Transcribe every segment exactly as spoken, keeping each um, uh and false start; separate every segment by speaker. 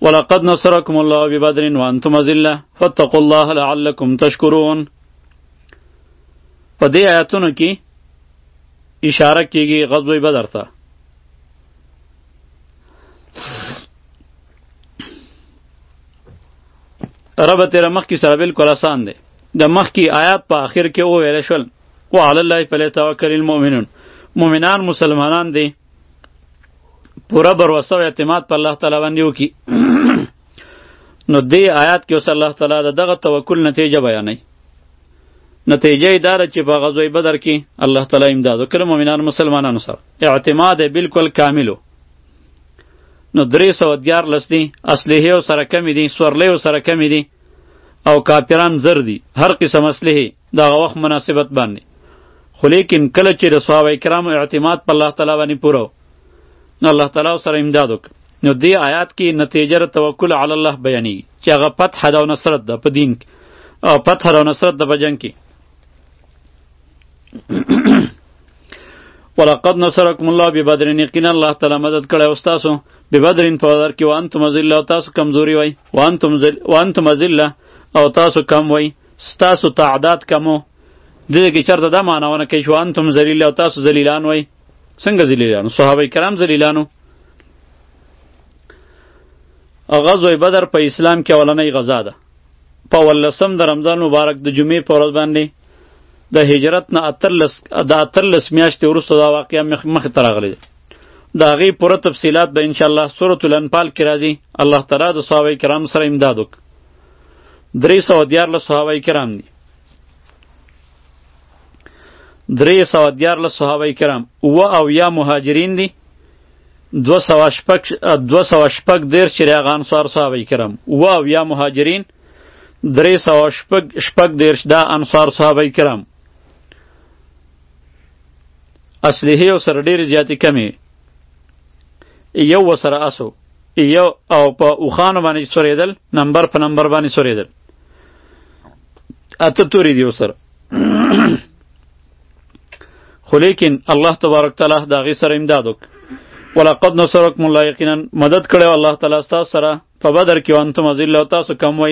Speaker 1: ولقد نصركم الله ببدر وانتم اذلة فاتقوا الله لعلكم تشکرون. په دې آیاتونو کې اشاره کیږي غزوه بدر ته. ربط یې مخکې سره بالکل آسان دی. د مخکې آیات په آخر کې وویل شول وعلى الله فلیتوکل المؤمنون. مؤمنان مسلمانان دي پورا بروسه او اعتماد په الله تعالی باندې وکړي. نو دې آیات کې اوس الله تعالی دغه توکل نتیجه بیانوي. نتیجه یې دا ده چې په غزوه بدر کې الله تعالی امداد وکړ مؤمنان مسلمانانو سره. اعتماد بالکل کامل. نو درې سوه دیارلس دي، اسلحې ورسره کمې دي، سورلۍ ورسره کمې دي او کافران زر دي، هر قسم اسلحې د هغه وخت مناسبت باندې. خو لیکن کله چې د صحابه کرامو اعتماد په الله تعالی باندې پوره و نو الله تعالی سره امداد وکړ. نو دې آیات کې نتیجه توکل علی الله بیانېږي چې هغه فتح ده او نصرت ده په دین او فتح ده او نصرت ده په جنګ کې. ولقد نصرکم الله ببدر، یقینا الله تعالی مدد کړی او ستاسو ببدر په بدر کې وانتم ذله او تاسو کمزوري وای وانتم ذل وانتم ذله او تاسو کم وای ستاسو تعداد کمو. دې کې چرته دا معناونه کوي چې وانتم ذلیل او تاسو ذلیلان وای. څنګه ذلیلانو؟ صحابه کرام ذلیلانو. غزوه بدر په اسلام کې اولنۍ غزا ده. په ولسم د رمضان مبارک د جمعې په ورځ باندې د هجرت نه اتلس د اتلس میاشتې وروسته دا واقعه مخې ته راغلی ده. د هغې پوره تفصیلات به انشاءالله سورة الانفال کې راځي. الله تعالی د صحابه کرام سره امداد وکړ. درې سوه دیارلس صحابه کرام دي. درې سوه دیارلس صحابه کرام، اووه اویا مهاجرین دي، دوه سوه شپږ دوه سوه شپږ دېرش چې د هغه انصار صحابه کرام، اووه اویا مهاجرین، درې سوه شپږ شپږ دېرش دا انصار صحابه کرام. اسلحې ورسره ډېرې زیاتې کمې، یو ورسره اسو یو او په اوښانو باندې سورېدل، نمبر په نمبر باندې سورېدل، اته تورې دي ورسره. خو لیکن الله تبارک تعالی د هغې سره امداد وکړ. ولقد نصرکم الله، یقینا مدد کړی و الله تعالی ستاسو سره په بدر کې وانتم اذله او تاسو کم وئ.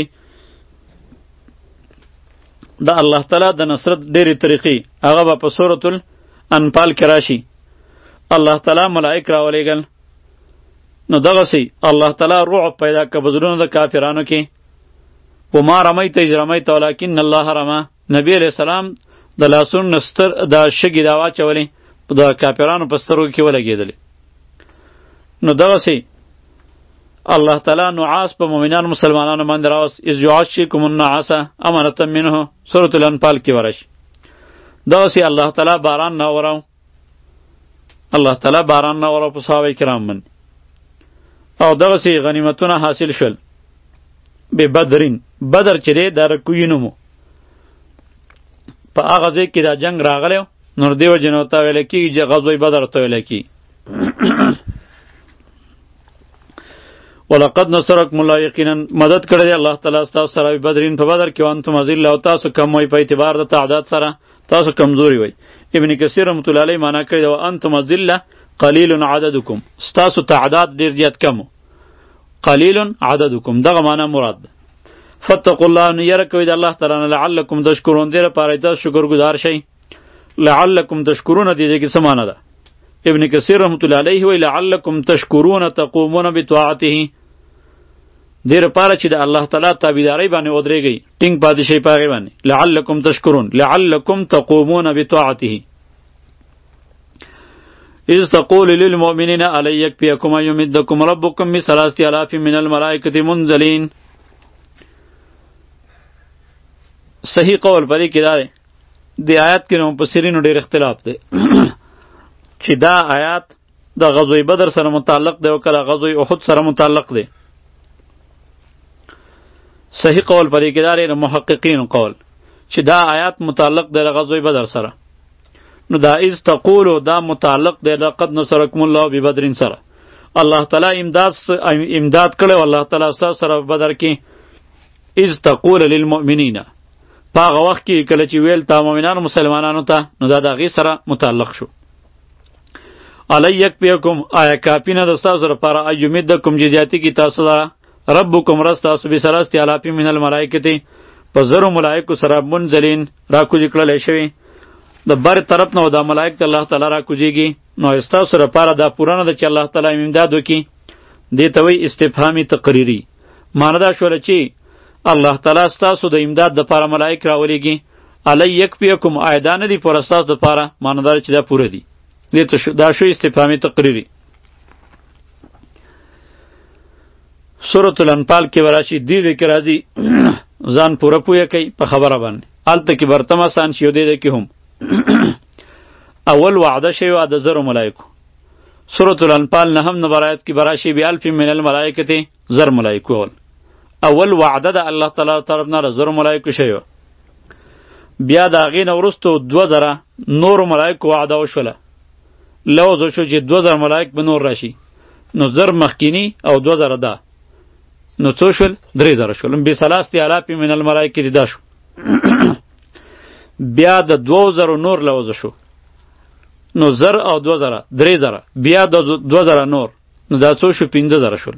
Speaker 1: د الله تعالی د نصرت ډېرې طریقې هغه به په سورة الانفال کې راشي. الله تعالی ملائک راولېږل، نو دغسې الله تعالی رعب پیدا کړه په زړونو د کافرانو کې. وما رمیت اذ رمیت ولکن الله رمی. نبی علیه السلام د لاسونو نه ستر د شګې دا واچولې د کافرانو په سترګو کې ولګېدلې. نو دغسې الله تعالی نعاس په مؤمنانو مسلمانانو باندې راوست. اذ یعشیکم النعاس امنة منه، سورة الانفال کې ورشي. دغسې الله تعالی باران راوراو الله تعالی باران راوراو په صحابه کرام باندې او دغسې غنیمتونه حاصل شول. به بدرین، بدر چې دی دا رکوی نوم و. په هغه ځای کې دا جنگ راغلی نو دې وجې نه ورته ویلی کېږي چې غزوه بدر ورته ویلی کېږي. ولقد نصرکم الله، یقینا مدد کړی دی الله تعالی ستاسو سره بدرین په بدر کې وانتم اذله او تاسو کم وئ په اعتبار د تعداد سره تاسو کمزوري وئ. ابن کثیر رحمت الله علیه معنا کړی دی وانتم اذله قلیل عددکم، ستاسو تعداد ډېر زیات کم و. قلیل عددکم دغه معنا مراد ده. فتقوا الله، نو یره کوئ د الله تعالی نه لعلکم تشکرون، دې لپاره تاسو شکر گزار شئ. لعلکم تشکرون دې کې څه معنا ده؟ ابن کثیر رحمت الله علیه وی لعلکم تشکرون تقومون بطاعته، دې لپاره چې د الله تعالی تابعداري باندې ودرېږئ، ټینګ پاتې شئ په هغې باندې. لعلکم تشکرون لعلکم تقومون بطاعته. اذ تقول للمؤمنین الی یکفیکم ان یمدکم ربکم بثلاثة آلاف من الملائکة منزلین. صحیح قول پرې کې دا دی. دې آیات کې نو مفسرینو ډېر اختلاف دی چې دا آیات د غزوه بدر سره متعلق دی او کله غزوه احد سره متعلق دی. صحیح قول پرې کې دا دی محققین قول چې دا آیات متعلق دی د غزوه بدر سره. نو دا اذ تقولو دا متعلق دی لقد نصرکم الله ببدر سره. الله تعالی امداد امداد کړی الله تعالی ستاسو سره بدر کې. اذ تقول للمؤمنین، په هغه وخت کې کله چې ویل تا مؤمنانو مسلمانانو ته، نو دا د هغې سره متعلق شو. الی یکفیکم، آیا کافی نه ده ستاسو لپاره ان یمدکم چې زیاتي کړي تاسو لره ربکم رستاسو بسلاستی آلاف من الملائکتی په زرو ملائکو سره منزلین را کوزی کړلی شوي د بر طرف نه دا ملائک د الله تعالی را کوزیږي نو استاسو لپاره دا پوره نه ده چې الله تعالی امداد وکړي دې ته وایي استفهامي تقریري معنی دا شوله چې الله تعالی ستاسو د امداد دپاره ملائک راولیږي علی یکفیکم آیا دا نه دي پوره ستاسو دپاره معنی دا چې دا پوره دي دې ته دا شو استفهامي تقریري سورة الانفال کې وراشي دې کې راځي ځان پوره پوهه کوي په خبره باندې هلته کې برتم آسان شي او دې کې هم اول وعده شوی وه د زرو ملایکو سورة الانفال نهم نمبر آیت کې براشي بالف من الملائکة زر ملایکو اول اول وعده د الله تعالی طرف نه زر ملایکو شوی وه بیا د هغې نه وروستو دوه زره نورو ملایکو وعده وشوله لوز وشو چې دوه زره ملایک به نور راشي نو زر مخکینی او دوه زره ده نو څو شول درې زره شول بثلاثه آلاف من الملائکه دا شو بیا د دوه زره نور لوز شو نو زر او دوه زره درې زره بیا د دوه زره نور نو دا څو شو پنځه زره شول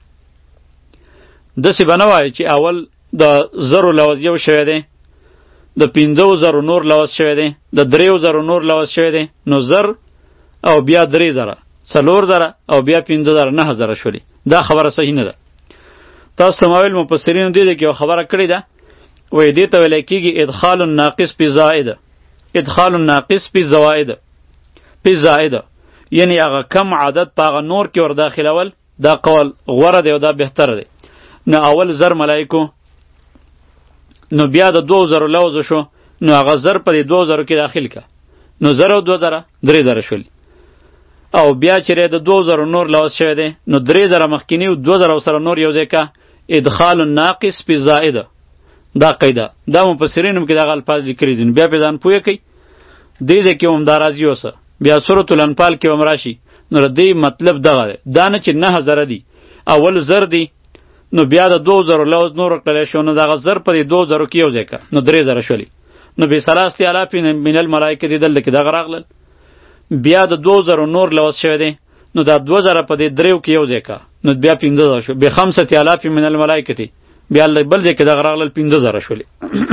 Speaker 1: داسې به نه وایي چې اول د زرو لوز یو شوی دی د پنځو زرو نور لوز شوی دی د دریو زرو نور لوز شوی دی نو زر او بیا درې زره څلور زره او بیا پنځه زره نهه زره شولي دا خبره صحیح نه ده تاسو ته ما ویل مفسرینو دې کې یو خبره کړې ده وایي دې ته ویلی کېږي ادخال الناقص فی زائد ادخال الناقص فی زوائد فی زائد یعنی هغه کم عدد په هغه نور کې ور داخلول دا قول غوره دی او دا بهتره دی نو اول زر ملایکو نو بیا د دوه زرو لوز شو نو هغه زر په دې دوه زرو کې داخل که نو زر او دوه زره درې زره شولي او بیا چې د دوه زرو نور لوز شوی دی نو درې زره مخکیني او دوه زره سره نور یو ځای که ادخال الناقص فی زائده دا قیده دا مفسرین هم کې دغه الفاظ لیکلي دي بیا پې ځان پوهه کوي دې ځای کې هم دا راځي اوسه بیا سورة الانفال کې هم راشي نو د دې مطلب دغه دی دا نه چې نهه زره دي اول زر دی نو بیا د دوه زرو لوز نور کړلی شو نو دغه زر په دې دوه زرو کې یو ځای که نو درې زره شولي نو بثلاثه آلاف من الملائکه دې دلته کې دغه راغلل بیا د دوه زرو نور لوز شوی دی نو دا دوه زره په دې دریو کې یو ځای که نو بیا پنځه زره شو بخمسة آلاف من الملائکه بیا بل ځای کې دغه راغلل پنځه زره شولي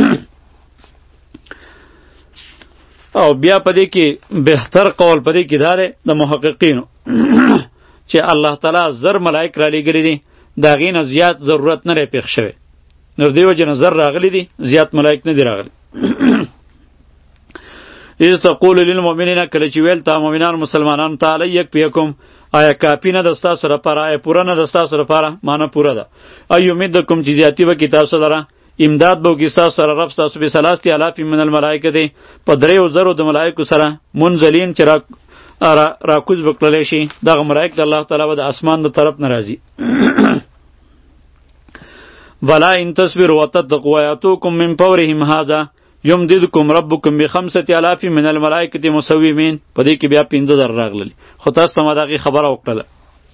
Speaker 1: او بیا په دې کې بهتر قول په دې کې دا دی د محققینو چې الله تعالی زر ملائک را لېږلي دي د هغې نه زیات ضرورت نه دی پېښ شوی نو د دې وجې نه زر راغلي دي زیات ملائک نه دي راغلي اذ تقول للمؤمنین کله چې ویل تا مؤمنان مسلمانانو ته علی یکفیکم آیا کافی نه ده ستاسو لپاره آیا پوره نه ده ستاسو لپاره معنی پوره ده ایمیدکم چې زیاتي به کړي تاسو لره امداد به وکړي ستاسو سره رب ستاسو بثلاثه آلاف من الملائکه دی په دریو زرو د ملایکو سره منزلین چې را راکوز به کړلی شي دغه ملایک د الله تعالی به د اسمان د طرف نه راځي ولا ان تصبروا وتتقوا وياتوكم من فورهم هذا یمددکم ربکم بخمسة آلاف من الملائکة مسومین په دې کې بیا پنځه زره راغلي خو تاسو ته ما دغې خبره وکړله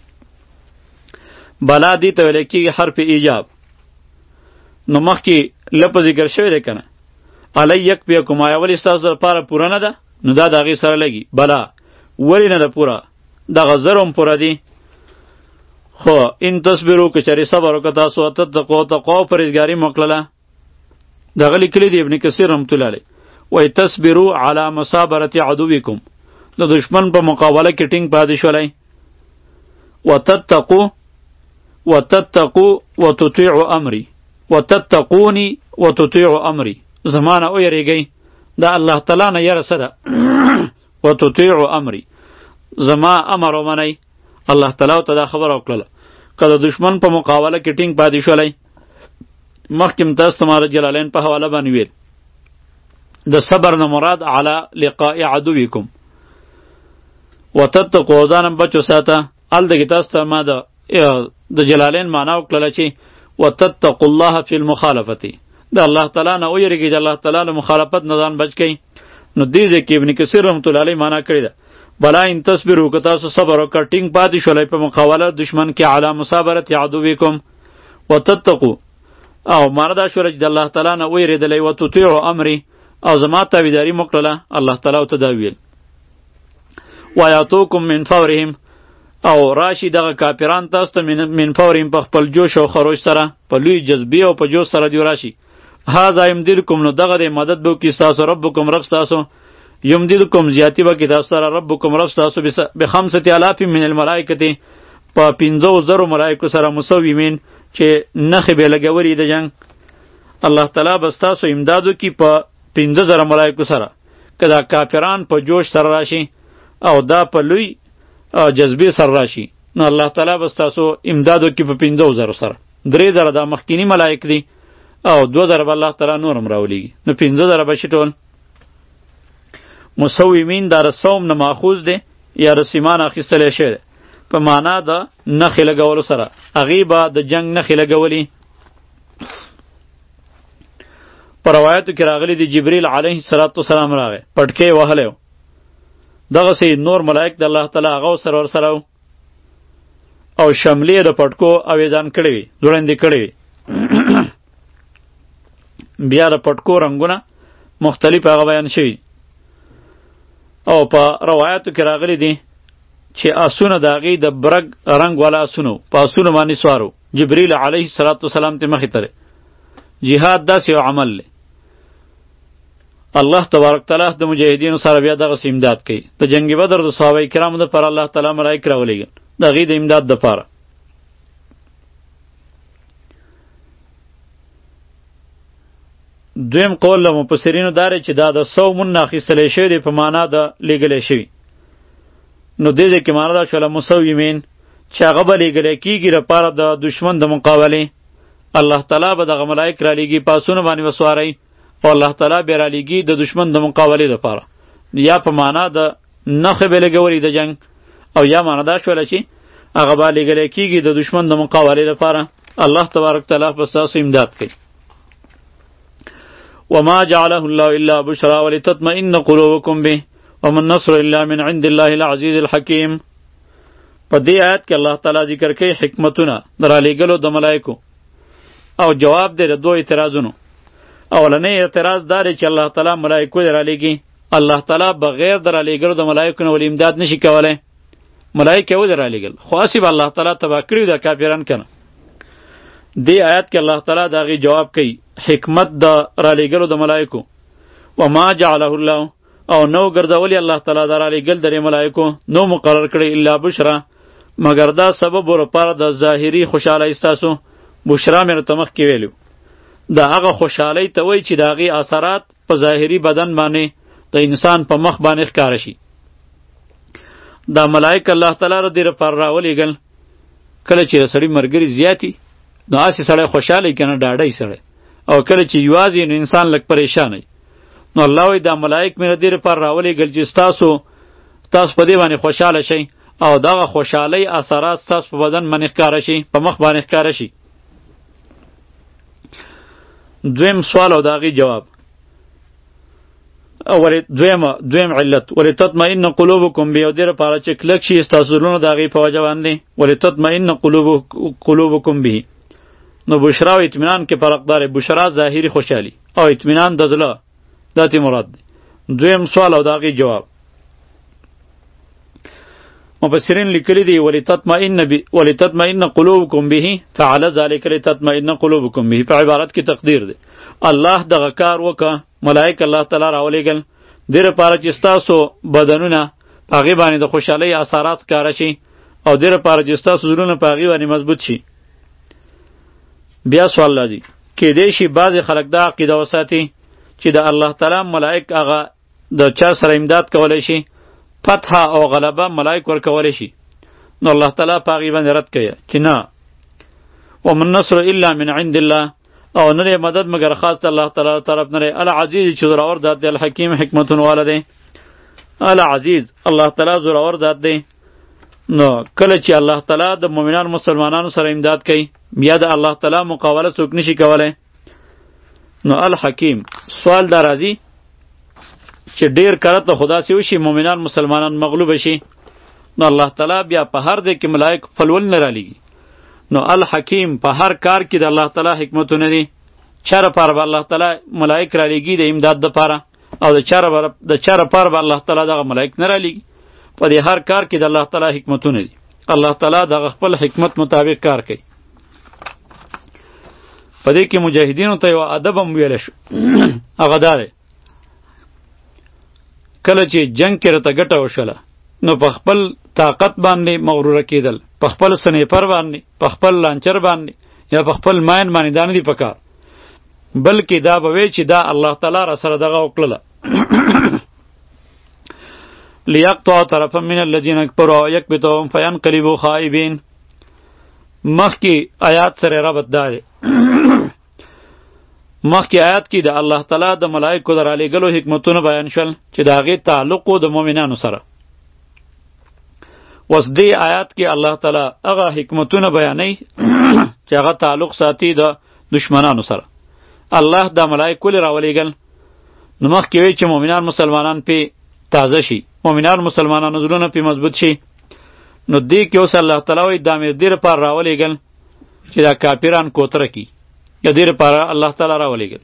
Speaker 1: بلا دې ته ویلی کېږي حرف ایجاب نو مخکې لفظ ذکر شوی دی که نه علی یکفیکم آیا ولې ستاسو لپاره پوره نه ده نو دا د هغې سره لګي بلا ولې نه ده پوره دغه زر هم پوره دي خو ان تصبرو که چېرې صبر وکړه تاسو وتتقوا تقوا او پرهیزګاري مو کړله دغه لیکلی دی ابن کثیر رحمت الله علیه وای تصبروا علی مصابرة عدوکم د دشمن په مقابله کې ټینګ پاتې شولای وتتقوا وتتقوا وتطيعوا امری وتتقونی وتطيعوا امری زمانه او یریږئ دا الله تعالی نه یره سره وتطيعوا امری زما امر ومنئ الله تعالی ته دا خبره وکړله که د دشمن په مقابله کې ټینګ پاتې شولای مخکم تاسو تمہارا جلالین په حواله باندې ویل د صبر نه مراد علی لقاء عدوکم وتتقوا ځانم بچو ساته ال دغه تاسو ته ما د د جلالین معنا وکړه چې وتتقوا الله فی المخالفه د الله تعالی نه ویریږي د الله تعالی له مخالفت نه ځان بچ کئ نو دې ځکه ابن کثیر رحمت الله علیه معنا کړی ده بلا ان تصبروا که تاسو صبر وکړئ ټینګ پاتې شولای په مقابله دشمن کې علی مصابرة عدوکم وتتقوا او معنی دا شوره چې د الله تعالی نه ویرېدلی و تطیعو امري او زما تابعداري مو کړله الله تعالی ورته دا ویل ویاتوکم من فورهم او راشي دغه کافران تاسو ته من, من فورین په خپل جوش او خروش سره په لوی جذبې او په جوش سره دی راشي. هذا یمدلکم نو دغه د مدد به کی تاسو ربکم رب تاسو یمدلکم زیاتی به کی تاسو سره ربکم رب تاسو به خمسة آلاف من الملائکه په پنځو زرو ملائکه سره مسویمین چې نخې به لګوري د جنگ. الله تعالی بس تاسو امدادو کی په پنځه زره ملائکه سره کدا کافران په جوش سره راشي او دا په لوی جذبې سره راشي نو الله تعالی بس تاسو امدادو کی په پنځو زرو سره. درې زره د مخکینی ملائک دي او دو زره به الله تعالی نورم راولیږي نو پنځه زره به شي ټول. مسویمین دا رسوم نه ماخوذ دی یا رسیمان اخیستلی شوی دی په معنا د نښې لګولو سره. هغې به د جنگ نښې لګولي. په روایتو کې راغلی دی جبریل علیه السلام راغی پټکی وهلی و دغسې نور ملائک د الله تعالی هغه سره ورسره و او شملې د پټکو اویزان کړی وي ځوړندې کړی وي. بیا د پټکو رنګونه مختلف هغه بیان شوي او په روایتو کې راغلی دی چې آسونه د هغې د برګ رنګ والا آسونه په آسونو باندې سوارو. جبریل علیه السلام ته مخې تللی. جهاد داسې یو عمل دی. الله تبارک تعالی د مجاهدینو سره بیا دغسې امداد کوي. د جنگ بدر د صحابه کرامو دپاره الله تعالی ملایک راولېږل د هغې د امداد دپاره. دویم قول له مفسرینو دا دی چې دا د صومون نه اخیستلی شوی دی په معنا د لیږلی شوي. نو دې ځای کې معنا دا شوله مسویمین چې هغه به لیږلی کېږي لپاره د دشمن د مقابلې. الله تعالی به دغه ملایک رالیږي په آسونو باندې به سواری او الله تعالی به رالیږي د دشمن د مقابلې دپاره. یا په معنا د نښې به لګولي د جنگ او یا معنا دا شوله چې هغه به لیږلی کېږي د دشمن د مقابلې لپاره. الله تبارک تعالی به ستاسو امداد کوي. وما جعله الله الا بشرى ولتطمئن قلوبكم به وما النصر الا من عند الله العزيز الحكيم. په دې آیت کې الله تعالی ذکر کوي حکمتونه در علیګلو د ملائکو او جواب دی د دوه اعتراضونو. اولنی اعتراض دا دی چې الله تعالی ملائکو در علیږي. الله تعالی بغیر در علیګلو د ملائکو نه ولې امداد نشي کولی. ملائکه و در علیګل خو هسې به الله تعالی تباه کړي د کافران کنه. دې آیت کې الله تعالی د هغې جواب کوي حکمت د رالیږلو د ملائکو. وما جعله الله او نو ګرځولی الله تعالی د رالیږل د ملائکو نو مقرر کړی الا بشرا مگر دا سبب ورپاره د ظاهري خوشحالۍ ستاسو. بشرا مې راته مخکې ویلو د هغه خوشحالۍ ته وایي چې د هغې اثرات په ظاهري بدن باندې د انسان په مخ باندې ښکاره شي. دا ملائک الله تعالی را دې لپاره راولېږل کله چې د سړي ملګري زیاتي نو هسې سړی خوشحالی که نه ډاډی سړی او کله چې یوازې نو انسان لږ پریشانی. نو الله وایي دا ملائک مې د دې لپاره راولېږل چې ستاسو تاسو په دې باندې خوشحاله شئ او دغه خوشحالۍ اثرات ستاسو په بدن باندې ښکاره شي په مخ باندې ښکاره شي. دویم سوال او د هغې جواب. دویم دویم علت ولتطمئن قلوبکم به یو دې لپاره چې کلک شي ستاسو زړونه د هغې په وجه باندې ولتطمئن قلوبکم به. نو بشرا او اطمینان کې فرق داره. بشرا ظاهری خوشحالی او اطمینان د زړه دا تی مراد دی. دویم سوال او د هغې جواب. مفسرین لیکلی دی ولتطمئن بی ولتطمئن قلوبکم به فعل ذلک لتطمئن قلوبکم به. په عبارت کې تقدیر دی الله دغه کار وکړه ملائک الله تعالی راولېږل دې لپاره چې ستاسو بدنونه په هغې باندې د خوشحالۍ اثرات ښکاره شي او دې لپاره چې ستاسو زړونه په هغې باندې مضبوط شي. بیا سوال راځي کیدای شي بعضې خلک دا عقیده وساتي چې د الله تعالی ملائک هغه د چا سره امداد کولی شي فتح او غلبه ملائک ورکولی شي. نو الله تعالی په هغې باندې رد کوي چې نه ومن نصر الا من عند الله او نه مدد مگر خاص د الله تعالی طرف نه دی. العزیز چې زورور ذات دی الحکیم حکمتونه والا دی. العزیز الله تعالی زورور ذات دی. نو کله چې الله تعالی د مؤمنانو مسلمانانو سره امداد کوي بیا د الله تعالی مقابله څوک نشي کولی. نو الحکیم سوال دا راځي چې ډیر کله ته خدا سي وشي مؤمنان مسلمانان مغلوب شي نو الله تعالی بیا په هر ځای کې ملائک فلول نه رالیږي. نو الحکیم په هر کار کې د الله تعالی حکمتونه دي. چا لپاره به الله تعالی ملائک رالیږي د امداد دپاره او د چا د چا لپاره به الله تعالی دغه ملائک نه رالیږي. په دې هر کار کې د الله تعالی حکمتونه دي. الله تعالی د خپل حکمت مطابق کار کوي. په دې کې مجاهدینو ته یو ادب هم ویل شو هغه دا دی کله چې جنگ کې راته ګټه وشله نو په خپل طاقت باندې مغروره کېدل، په خپل سنیپر باندې، په خپل لانچر باندې یا په خپل ماین باندې دا نه دي پکار، بلکې دا به وی چې دا الله تعالی را سره دغه وکړله لیقطع طرفا من الذین کفروا او یکبتهم فینقلبوا خائبین. مخکې آیات سره ربط دا دی مخکې آیات کې د الله تعالی د ملائکو د رالیږلو حکمتونه بیان شول چې د هغې تعلق و د مؤمنانو سره. اوس دې آیات کې الله تعالی هغه حکمتونه بیانوي چې هغه تعلق ساتي د دشمنانو سره. الله دا ملائک ولې راولیږل؟ نو مخکې وی چې مؤمنان مسلمانان پې تازه شي، مؤمنان مسلمانانو زړونه پې مضبوط شي. نو دې کې اوس الله تعالی وایي دا مې دې لپاره راولیږل چې دا کافران کوتره کي، یا دې لپاره الله تعالی راولیږل.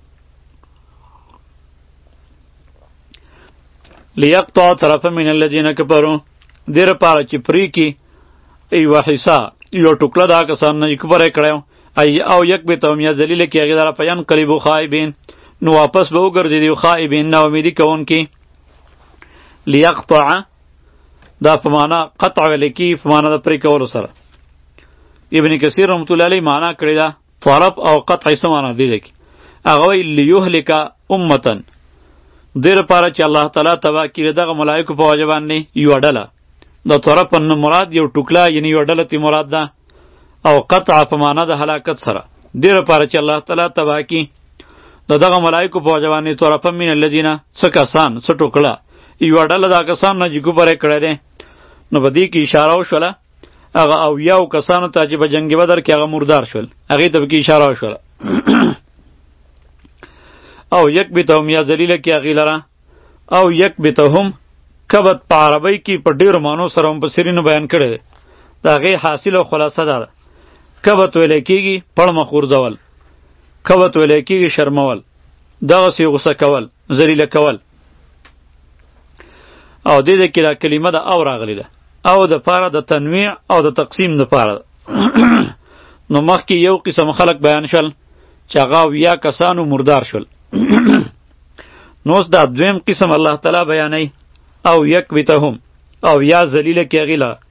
Speaker 1: لیقطع طرفا من الذین کفروا، دې لپاره چې پرې کي یوه حصه یو ټوکړه دا کسان نه کفر یې کړی ای او یک بتهم یا ذلیله کې هغې دره فینقلبوا خائبین، نو واپس به وګرځېدي خائبین نا امیدي کوونکي. لیقطع دا په معنا قطع ویل کېږي په معنا د پرې کولو سره. ابن کثیر رحمت الله علیه معنا کړې ده طرف او قطع څه معنا دی دی هغه وایي لیهلک امتا، دې لپاره چې الله تعالی تباه کړي دغه ملایکو په وجه باندې یوه ډله. د طرف نه مراد یو ټوکله یعنی یوه ډله تی مراد ده، او قطع په معنا د هلاکت سره. دې لپاره چې الله تعالی تباه کړي د دغه ملایکو په وجه باندې طرفا من الذین څه کسان څه ټوکړه یوه ډله دا کسان نه چې کفر یې کړی دی. نو په دې کې اشاره وشوله هغه اویاو کسانو ته چې په جنګ بدر کې هغه مردار شول، هغې ته پکې اشاره وشوله. او یک بتهم یا ذلیله کې هغې لره او یک بتهم کبت په عربۍ کې په ډېرو معنو سره مفسرینو بیان کړی دی. د هغې حاصل او خلاصه دا ده کبت ویلی کېږي پړمه غورځول، کبت ویلی کېږي شرمول، دغسې غوسه کول، ذلیله کول. او دې ځای کې دا کلمه د او راغلی ده، او د پاره د تنویع او د تقسیم د پاره نو مخکې یو قسم خلق بیان شول چې هغه اویا کسانو مردار شول. نو اوس دا دویم قسم الله تعالی بیانوي او یک بتهم او یا ذلیله کې هغې له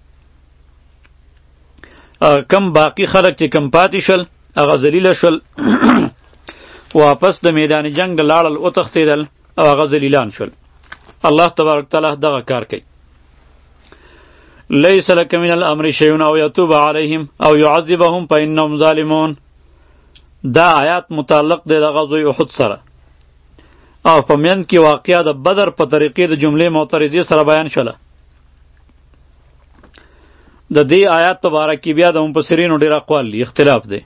Speaker 1: کم باقی خلق چې کم پاتې شول هغه ذلیله شول واپس د میدان جنگ د لاړل وتښتېدل او هغه ذلیلان شول. الله تبارک تعالی دغه کار کوي. لیس لک من الامر شیء او یتوب علیهم او یعذبهم فانهم ظالمون. دا آیات متعلق دی د غزوه احد سره او په منځ کې واقعه د بدر په طریقې د جملې معترضې سره بیان شوله. د دې آیات په باره کې بیا د مفسرینو ډېر اقوال دي، اختلاف دی.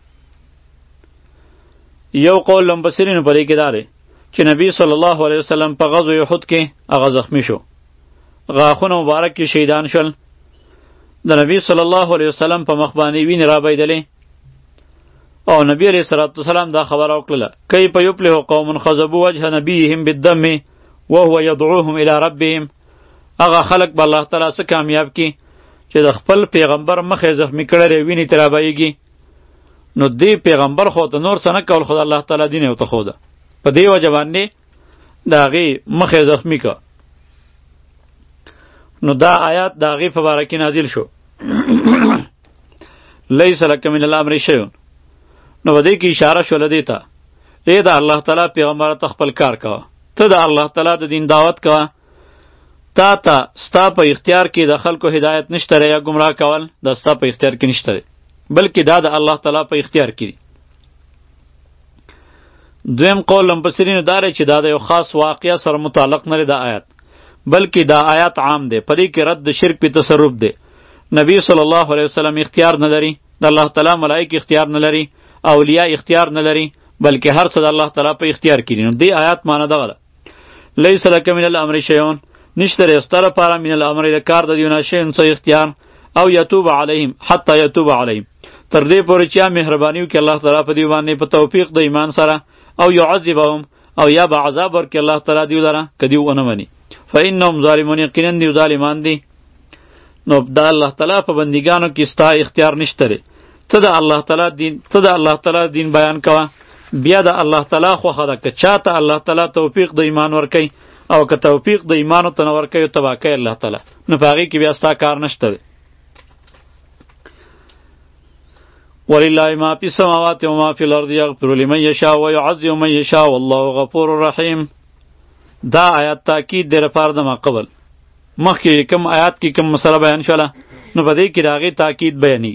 Speaker 1: یو قول د مفسرینو په دې کې دا دی چې نبی صلی الله علیه وسلم په غزوه احد کې هغه زخمی شو، غاښونه مبارک کې شهیدان شول. د نبی صلی الله علیه وسلم په مخ باندې وینې رابهیدلې او نبی علیه الصلاة والسلام دا خبره وکړله کیف یفلح قوم خضبوا وجه نبیهم بالدم وهو یدعوهم الی ربهم. هغه خلق به الله تعالی څه کامیاب کی چې د خپل پیغمبر مخې زخمی کړی وینې ترې رابهیږي. نو دې پیغمبر خو ته نور څه نه کول، خو د الله تعالی دین یې ورته ښوده، په دې وجه باندې د هغې مخې زخمی که. نو دا آیات د هغې په باره کې نازل شو لیس لک من الامر شیء. نو په دې کې اشاره شوله دې ته ای د الله تعالی پیغمبره ته خپل کار کوه، ته د الله تعالی د دین دعوت کوه، تا ته ستا په اختیار کې د خلکو هدایت نشته یا ګمراه کول دا ستا په اختیار کې نشته، بلکې دا د الله تعالی په اختیار کې دی. دویم قول مفسرینو دا دی چې دا د یو خاص واقعه سره متعلق نه دی دا آیات، بلکې دا آیات عام دی، په دې کې رد د شرک په تصرف دی. نبی صلی الله علیه وسلم اختیار نه لري، د الله تعالی ملائکه اختیار نه لري، اولیاء اختیار نه لري، بلکې هر څه د الله تعالی په اختیار کې دي. نو دې آیات معنی دغه ده لیس لک من الامر شیء، نشته رسته لپاره من الامر د کار د دیونه شی څه اختیار او یتوب علیهم حتی یتوب علیهم، تر دې پورې چې مهرباني وکړي الله تعالی په دې باندې په توفیق د ایمان سره، او یعذبهم او یا به عذاب ورکړي الله تعالی دیو لره که دیو ونه مني. فانهم ظالمون، یقینا دیو ظالمان دي. نو د الله تعالی په بندګانو کې ستا اختیار نشته دی. ته د الله تعالی دین ته د الله تعالی دین بیان کوه. بیا د الله تعالی خوښه ده که چاته الله تعالی توفیق د ایمان ورکوي او که توفیق د ایمان ته نه ورکوي تباه کوي الله تعالی، نو په هغې کې بیا ستا کار نشته دی. ولله ما فی السماوات و ما فی الارض یغفر لمن یشاء و یعذب من یشاء والله غفور رحیم. دا آیات تاکید دی لپاره د ما قبل. مخکې کوم آیات کې کوم مسله بیان شوله نو په دې کې د هغې تاکید بیاني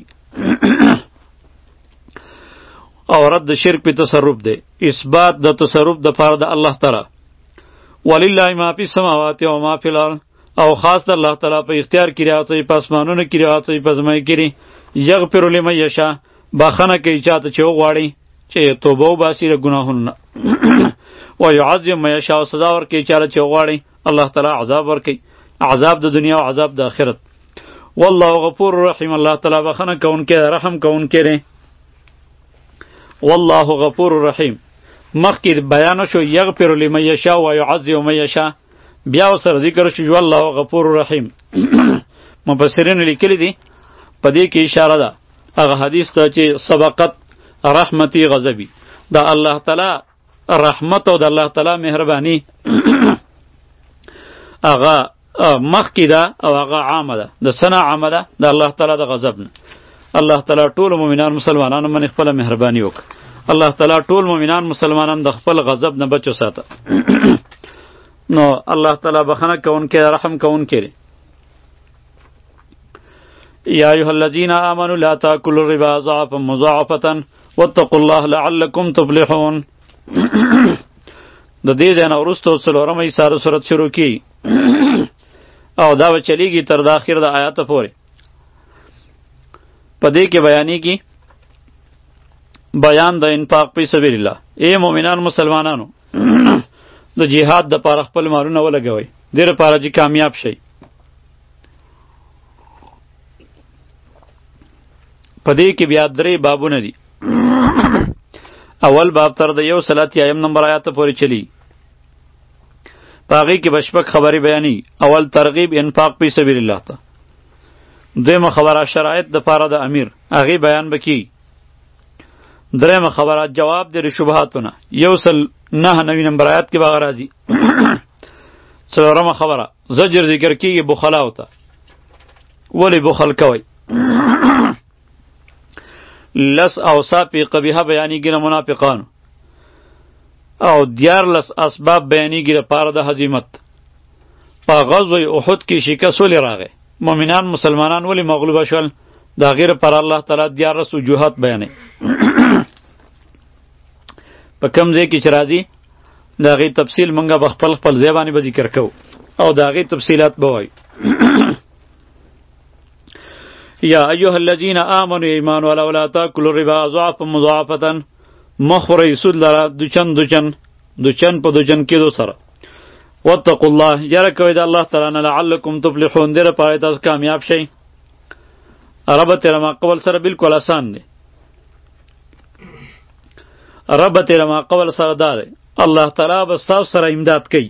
Speaker 1: او رد شرک په تصرف دی، اثبات د تصرف د پاره د الله تعالی. ولله ما فی السماوات و ما فی الارض، او خاص د الله تعالی په اختیار کې راځي، په اسمانونو کې راځي، په زمای کې یغفر لمن یشاء، بخنه کوي چاته چې وغواړي چې توبه وباسي له ګناهونو و یعذب من یشاء، سزا ورکوي چاته چې وغواړي الله تعالی عذاب ورکوي، عذاب د دنیا او عذاب د آخرت. والله غفور رحیم، الله تعالی بخنه کوونکی رحم کوونکی دی. والله غفور رحیم مخکې بیان شو یغفر لمن یشاء و یعذب من یشاء، بیا ورسره ذکر شو والله غفور رحیم. مفسرین لیکلی دي په دې کې اشاره ده هغه حدیث ته چې سبقت رحمتی غضبی، د الله تعالی رحمت او د الله تعالی مهربانی هغه مخکې ده او هغه عامه ده، د سنه عامه ده د الله تعالی د غضب نه. الله تعالی ټول مؤمنان مسلمانانو باندې خپل مهرباني وکړه. الله تعالی ټول مؤمنان مسلمانان د خپل غضب نه بچو ساته. نو الله تعالی بخنه کوونکی رحم کوونکی دی. یا ایها الذین آمنوا لا تاکلوا الربا ضعفا مضاعفة واتقوا الله لعلکم تفلحون. د دې ځای نه وروسته څلورمه ایساره صورت شروع کی او دا به چلیږي تر د آخر د آیاته پورې. په دې کې بیانېږي بیان د انفاق فی سبیل الله. ای مؤمنان مسلمانانو د جهاد دپاره خپل مالونه ولګوئ، دې لپاره چې کامیاب شئ. په دې کې بیا درې بابونه دي. اول باب تر د یو سل اتیایم نمبر آیاته پورې چلی، په هغې کې به شپږ خبرې بیاني. اول ترغیب انفاق فی سبیل الله ته، دویمه خبره شرایط د پاره د امیر، هغې بیان بکی. دریمه خبره جواب د شبهاتونه، یو سل نه نوي نمبر آیات کې به هغه راځي. څلورمه خبره زجر ذکر کیږي بخلاو ته، ولې بخل کوئ. لس اوصاف قبیحه بیانیږي د منافقانو، او دیارلس اسباب بیانیږي د پاره د هزیمت. په غزوه احد کې شکست ولې راغی؟ مؤمنان مسلمانان ولې مغلوبه شول؟ د هغې لپاره الله تعالی دیارلس وجوهات بیانوي. په کوم ځای کې چې راځي د هغې تفصیل موږ به خپل خپل ځای باندې به ذکر کوو او د هغې تفصیلات به وایو. یا ایها الذین آمنوا ایمان والا لا تاکلوا الربا ضعفا مضاعفة، مخورئ سود لره دوچن دوچن دوچن په دوچن کېدو سره. واتقوا الله، یره کوئ د الله تعالی نه لعلکم تفلحون، دې لپاره تاسو کامیاب شئ. ربط یې ما قبل سره بالکل آسان دی. ربط یې ما قبل سره دا دی الله تعالی به ستاسو سره امداد کوي،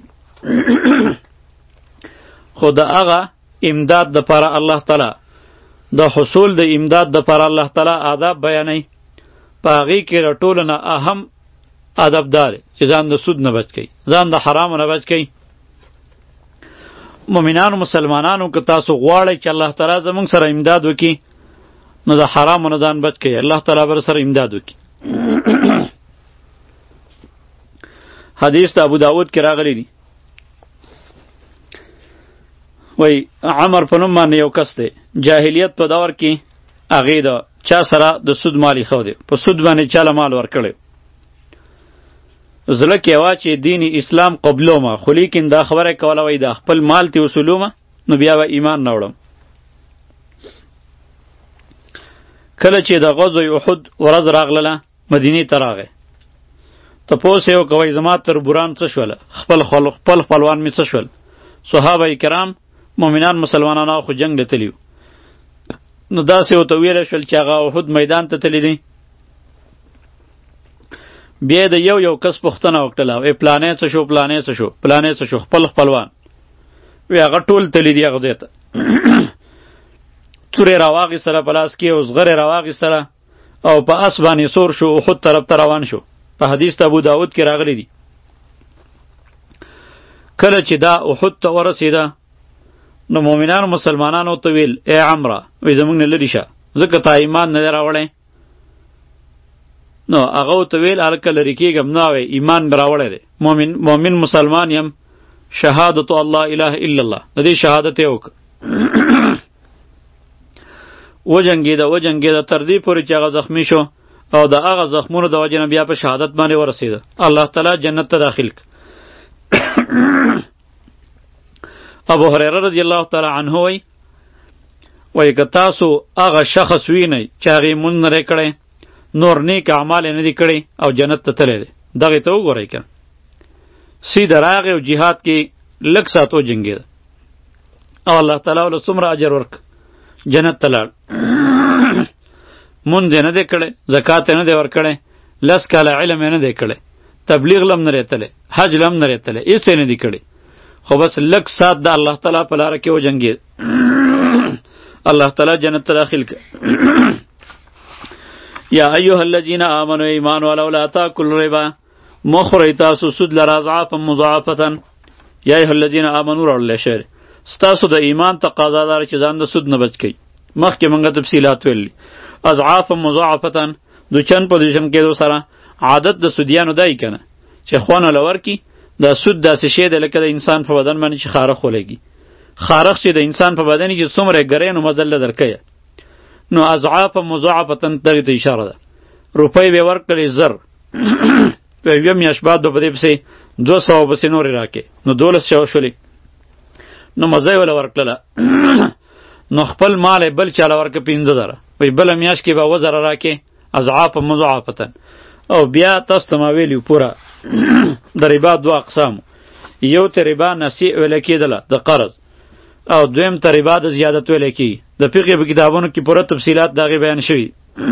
Speaker 1: خو د هغه امداد دپاره الله تعالی د حصول د امداد دپاره الله تعالی آداب بیانوي. په هغې کې د ټولو نه اهم ادب دا دی چې ځان د سود نه بچ کوي، ځان د حرامو نه بچ کوي. مؤمنانو مسلمانانو که تاسو غواړئ چې الله تعالی زموږ سره امداد وکړي نو د حرامو نه ځان بچ کوي، الله تعالی به سره امداد وکړي. حدیث د ابو داود کې راغلی دی، وی عمر په نوم باندې یو کس دی، جاهلیت په دور کې هغې د چا سره د سود مال ایښو دی، په سود باندې چاله مال ورکړی. زړه کې وه چې دین اسلام قبلومه، خو لیکن دا خبره کوله وی دا خپل مال تی وصولومه نو بیا به ایمان نه وړم. کله چې د غزوه احد ورځ راغله مدینې ته راغی، تپوس یې وکوئ زما تربوران څه شوله، خپل خپل خپلوان مې څه شول. صحابه کرام مؤمنان مسلمانان خو جنگ ته تللي نو داسې ورته ویلی شول چې هغه احد میدان ته تللی دی. بیا د یو یو کس پوښتنه وکړله، وی پلانې څه شو پلانې څه شو پلانې څه شو خپل خپلوان، وی هغه ټول تللی دي هغه ځای ته. تورې راواغېستله په لاس کې او زغرې راواغېستله او په اس باندې سور شو احد طرف ته روان شو. په حدیث ته ابو داود کې راغلی دی. کله چې دا احد ته ورسېده نو مؤمنانو مسلمانانو ته ویل ای عمره وی زمونږ نه لرې شه ځکه تا ایمان نه دی راوړی. نو هغه ورته ویل هلکه لرې کېږم نه وی ایمان مې راوړی دی مؤمن مؤمن مسلمان یم شهادت الله اله الا الله د دې شهادت یې وکړه. وجنګېده وجنګېده تر دې پورې چې هغه زخمی شو او د هغه زخمونو د وجې نه بیا په شهادت باندې ورسېده. الله تعالی جنت ته داخل کړ. ابو هريره رضی الله تعالی عنه وی وی که تاسو هغه شخص وینئ چې هغې مونځ نه دی کړی نور نیک اعمال یې نه دي کړی او جنت ته تللی دی دغې ته وګورئ که سیده راغی او جهاد کې لږ ساعت وجنګېده او الله تعالی له څومره اجر ورک جنت ته لاړ. مونځ یې نه دی کړی زکات یې نه دی ورکړی لس کاله علم یې نه دی کړی تبلیغ لم نه دی تللی حج لم نه دی تللی هېڅ یې نه دی کړی خو بس لږ ساعت د الله تعالی په لاره کې وجنګېد الله تعالی جنت ته داخل کړ. یا ایها الذین آمنوا ایمان والو لا تاکلوا الربا مخورئ تاسو سود لره اضعافا مضاعفة. یا ایها الذین آمنوا راوړلی شعر ستاسو د ایمان تقاضا داره چې ځان د سود نه بچ کړئ. مخکې موږ تفصیلات ویلي اضعافا مضاعفة دوچن په دوچن کېدو سره عادت د سودیانو دی که نه چې خوانه له ورکي دا سود داسې شی دی لکه د انسان په بدن باندې چې خارخ ولګي خارخ چې د انسان په بدن چې څومره ګری نو مزل له درکیه نو اضعافا مضاعفة دغې ته اشاره ده. روپۍ به یې ورکړلې زر په یوه میاشت بعد به په دې پسې دوه سوه پسې نورې راکې نو دولس سوه شولې نو مزه یې وله ورکړله نو خپل مال یې بل چاله ورکړه پنځه زره وایي بله میاشت کې به اووه زره راکې اضعافا مضاعفة. او بیا تاسو ته ما ویلي پوره د ربا دوه اقسامو یو ته ربا نسیع ویله کېدله د قرض او دویم ته ربا د زیادت ویله کېږي. د فقې په کتابونو کې پوره تفصیلات د هغې بیان شوي.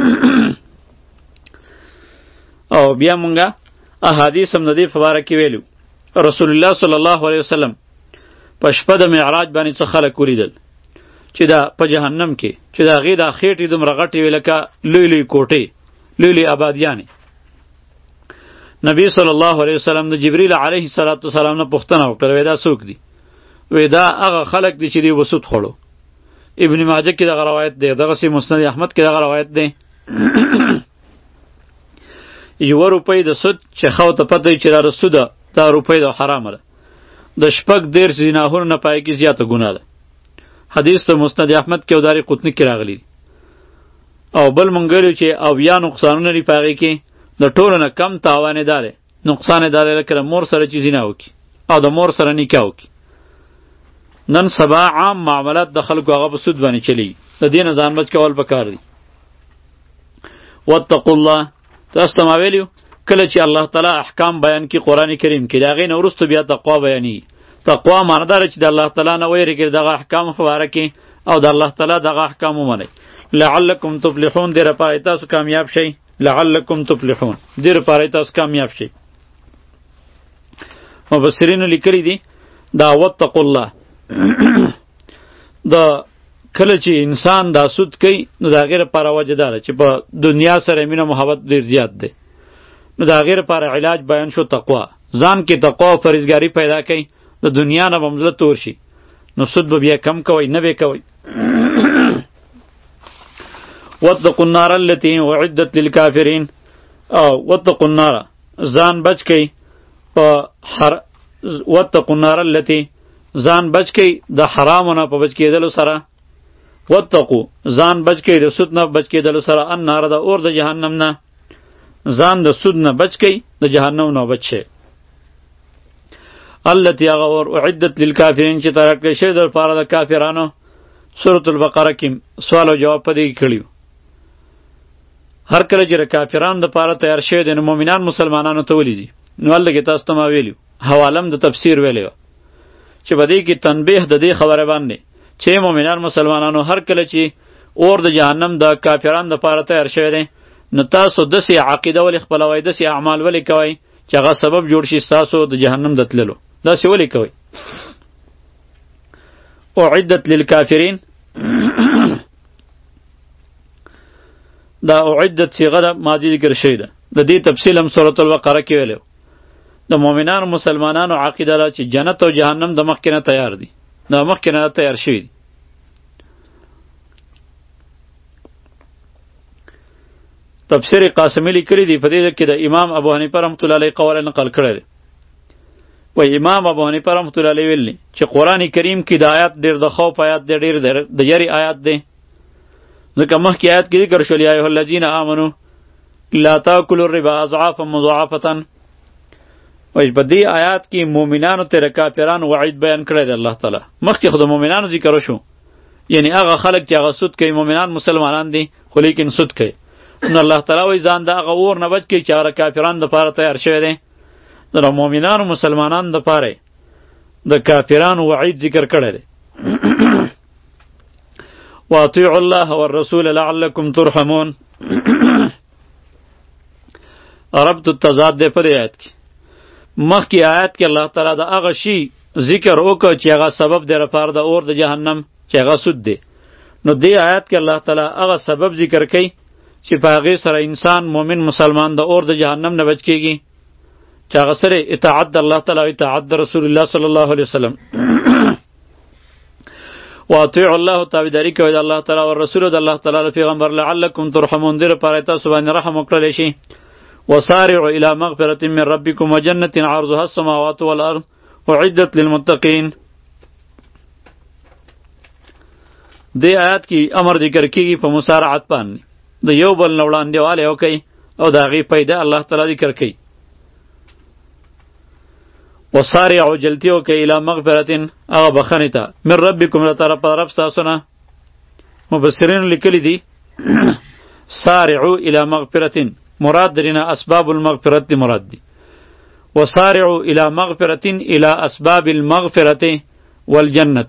Speaker 1: او بیا مونږه احادیث هم د دې په باره کې ویلو رسول الله صلی الله علیه وسلم په شپه د معراج باندې څه خلک ولیدل چې دا په جهنم کې چې د هغې دا خېټې دومره غټې وې لکه لوی لوی کوټې لوی لوی آبادیانې. نبی صلی الله علیه وسلم د جبریل علیه السلام نه پوښتنه وکړه وی دا څوک دي؟ وی دا هغه خلک دي چې دوی به سود خوړو. ابن ماجه کې دغه روایت دی دغسې مسند احمد کې دغه روایت دی. یوه روپۍ د سود چې خو ته پته وي چې دا د سوده دا روپۍ د حرامه ده د شپږ دېرش دینارونو نه پای کې زیاته ګناه ده. حدیث د مسند احمد کې او دارې قطني کې راغلی دی. او بل مونږ ویلو چې اویا نقصانونه دي په هغې کې د ټولو نه کم تاوان یې دا دی نقصان یې دا دی لکه د مور سره چې زنا وکړي او د مور سره نکاح وکړي. نن سبا عام معاملات د خلکو هغه په سود باندې چلیږي د دې نه ځان بچ کول پکار دي. واتقوا الله تاسو ته ما ویلي کله چې الله تعالی احکام بیان کړي قرآن کریم کې د هغې نه وروسته بیا تقوا بیانېږي. تقوا معنی داره چې د الله تعالی نه ویرېږئ دغه احکامو په باره کې او د الله تعالی دغه احکام ومنئ. لعلکم تفلحون دې لپاره تاسو کامیاب شئ لعلکم تفلحون دې لپاره تاسو کامیاب شئ. مفسرینو لیکلي دي دا واتقوا الله د کله چې انسان دا سود کوي نو د هغې لپاره وجه دا ده چې په دنیا سره مینه محبت ډېر زیات دی نو د هغې لپاره علاج بیان شو تقوا. ځان کې تقوا او پرهیزګاري پیدا کوي د دنیا نه به مو زړه تور شي نو سود به بیا کم کوئ نه به کوئ. واتقوا النار التي اعدت للكافرين او واتقوا النار ځان بچ کئ په حر واتقوا النار التي ځان بچ کئ د حرامو نه په بچ کېدلو سره واتقوا ځان بچ کئ د سود نه بچ کېدلو سره النار د اور د جهنم نه ځان د سود نه بچ کئ د جهنم نه بچ شئ. التي هغه اور اعدت للكافرين چې تیار کړی شوی د پاره د کافرانو. سورة البقره کې سوال او جواب پدې کې کړیو. هر کله چې کافرانو د پاره تیار شوی دی نو مؤمنان مسلمانانو ته ولیدي نو هلته کې تاسو ته ما ویلو حوالم د تفسیر ویلی چې په دې کې تنبیه د دې خبره باندې چې مؤمنان مسلمانانو هر کله چې اور د جهنم د کافرانو د پاره تیار شوی دی نو تاسو داسې عقیده ولې خپلوئ داسې اعمال ولې کوئ چې هغه سبب جوړ شي ستاسو د جهنم د تللو داسې ولې کوئ. اعدت للکافرین دا اعدت صيغه د ماضی ذکر شوی ده. د دې تفصیل هم سورۃ البقره کې ویلو. د مؤمنانو مسلمانانو عقیده ده چې جنت او جهنم د مخکې نه تیار دي، د مخکې نه تیار شوي دي. تفسیر قاسمی لیکلی دی په دې کې د امام ابو حنیفه رحمۃ اللہ علیه قول نقل کړی دی. وای امام ابو حنیفه رحمۃ اللہ علیه ویلی چې قرآن کریم کې د آیات ډیر د خوف آیات دی، ډیر د یری آیات دی. ځکه مخکې آیات کې ذکر شول یا ایها الذین آمنوا لا تاکلوا الربا اضعافا مضاعفه. وای په دې آیات کې مؤمنانو ته کافرانو وعید بیان کړی دی الله تعالی. مخکې خو د مؤمنانو ذکر وشو، یعنی هغه خلک چې هغه سود کوي، مؤمنان مسلمانان دي خو لیکن سود کوي. نو الله تعالی وای ځان د هغه اور نه بچ کړي چې هغه کافرانو دپاره تیار شوی دی. د مؤمنانو مسلمانانو دپاره د کافرانو وعید ذکر کړی دی. واطیعوا الله والرسول لعلکم ترحمون. ربط التضاد دی په دې آیت کې. مخکې آیت کې الله تعالی د هغه شي ذکر وکړ چې هغه سبب دی لپاره د اور د جهنم چې هغه سود دی. نو دې آیت کې الله تعالی هغه سبب ذکر کوي چې په هغې سره انسان مومن مسلمان د اور د جهنم نه بچ کېږي، چې هغه سره اطاعت د الله تعالی او اطاعت د رسول الله صلی الله علیه وسلم. واطیعوا الله تابعداري کوئ د الله تعالی او رسول د الله تعالی د پیغمبر لعلکم ترحمون، دې لپاره تاسو باندې رحم وکړلی شي. وسارعوا الى مغفرة من ربکم وجنة عرضها السماوات والارض اعدت للمتقین. دې آیات کې امر ذکر کېږي په مسارعت باندې، د یو بل نه وړاندېوالی وکئ او د هغې پیدا الله تعالی ذکر کوي. وسارعوا جلدي وکئ الی مغفرة هغه بخښنې ته من ربکم له طرفه رب ستاسو نه. مفسرینو لیکلي دي سارعوا الی مغفرة مراد درینه اسباب المغفرت دی مراد دی. وسارعوا الی مغفرة الی اسباب المغفرة والجنة.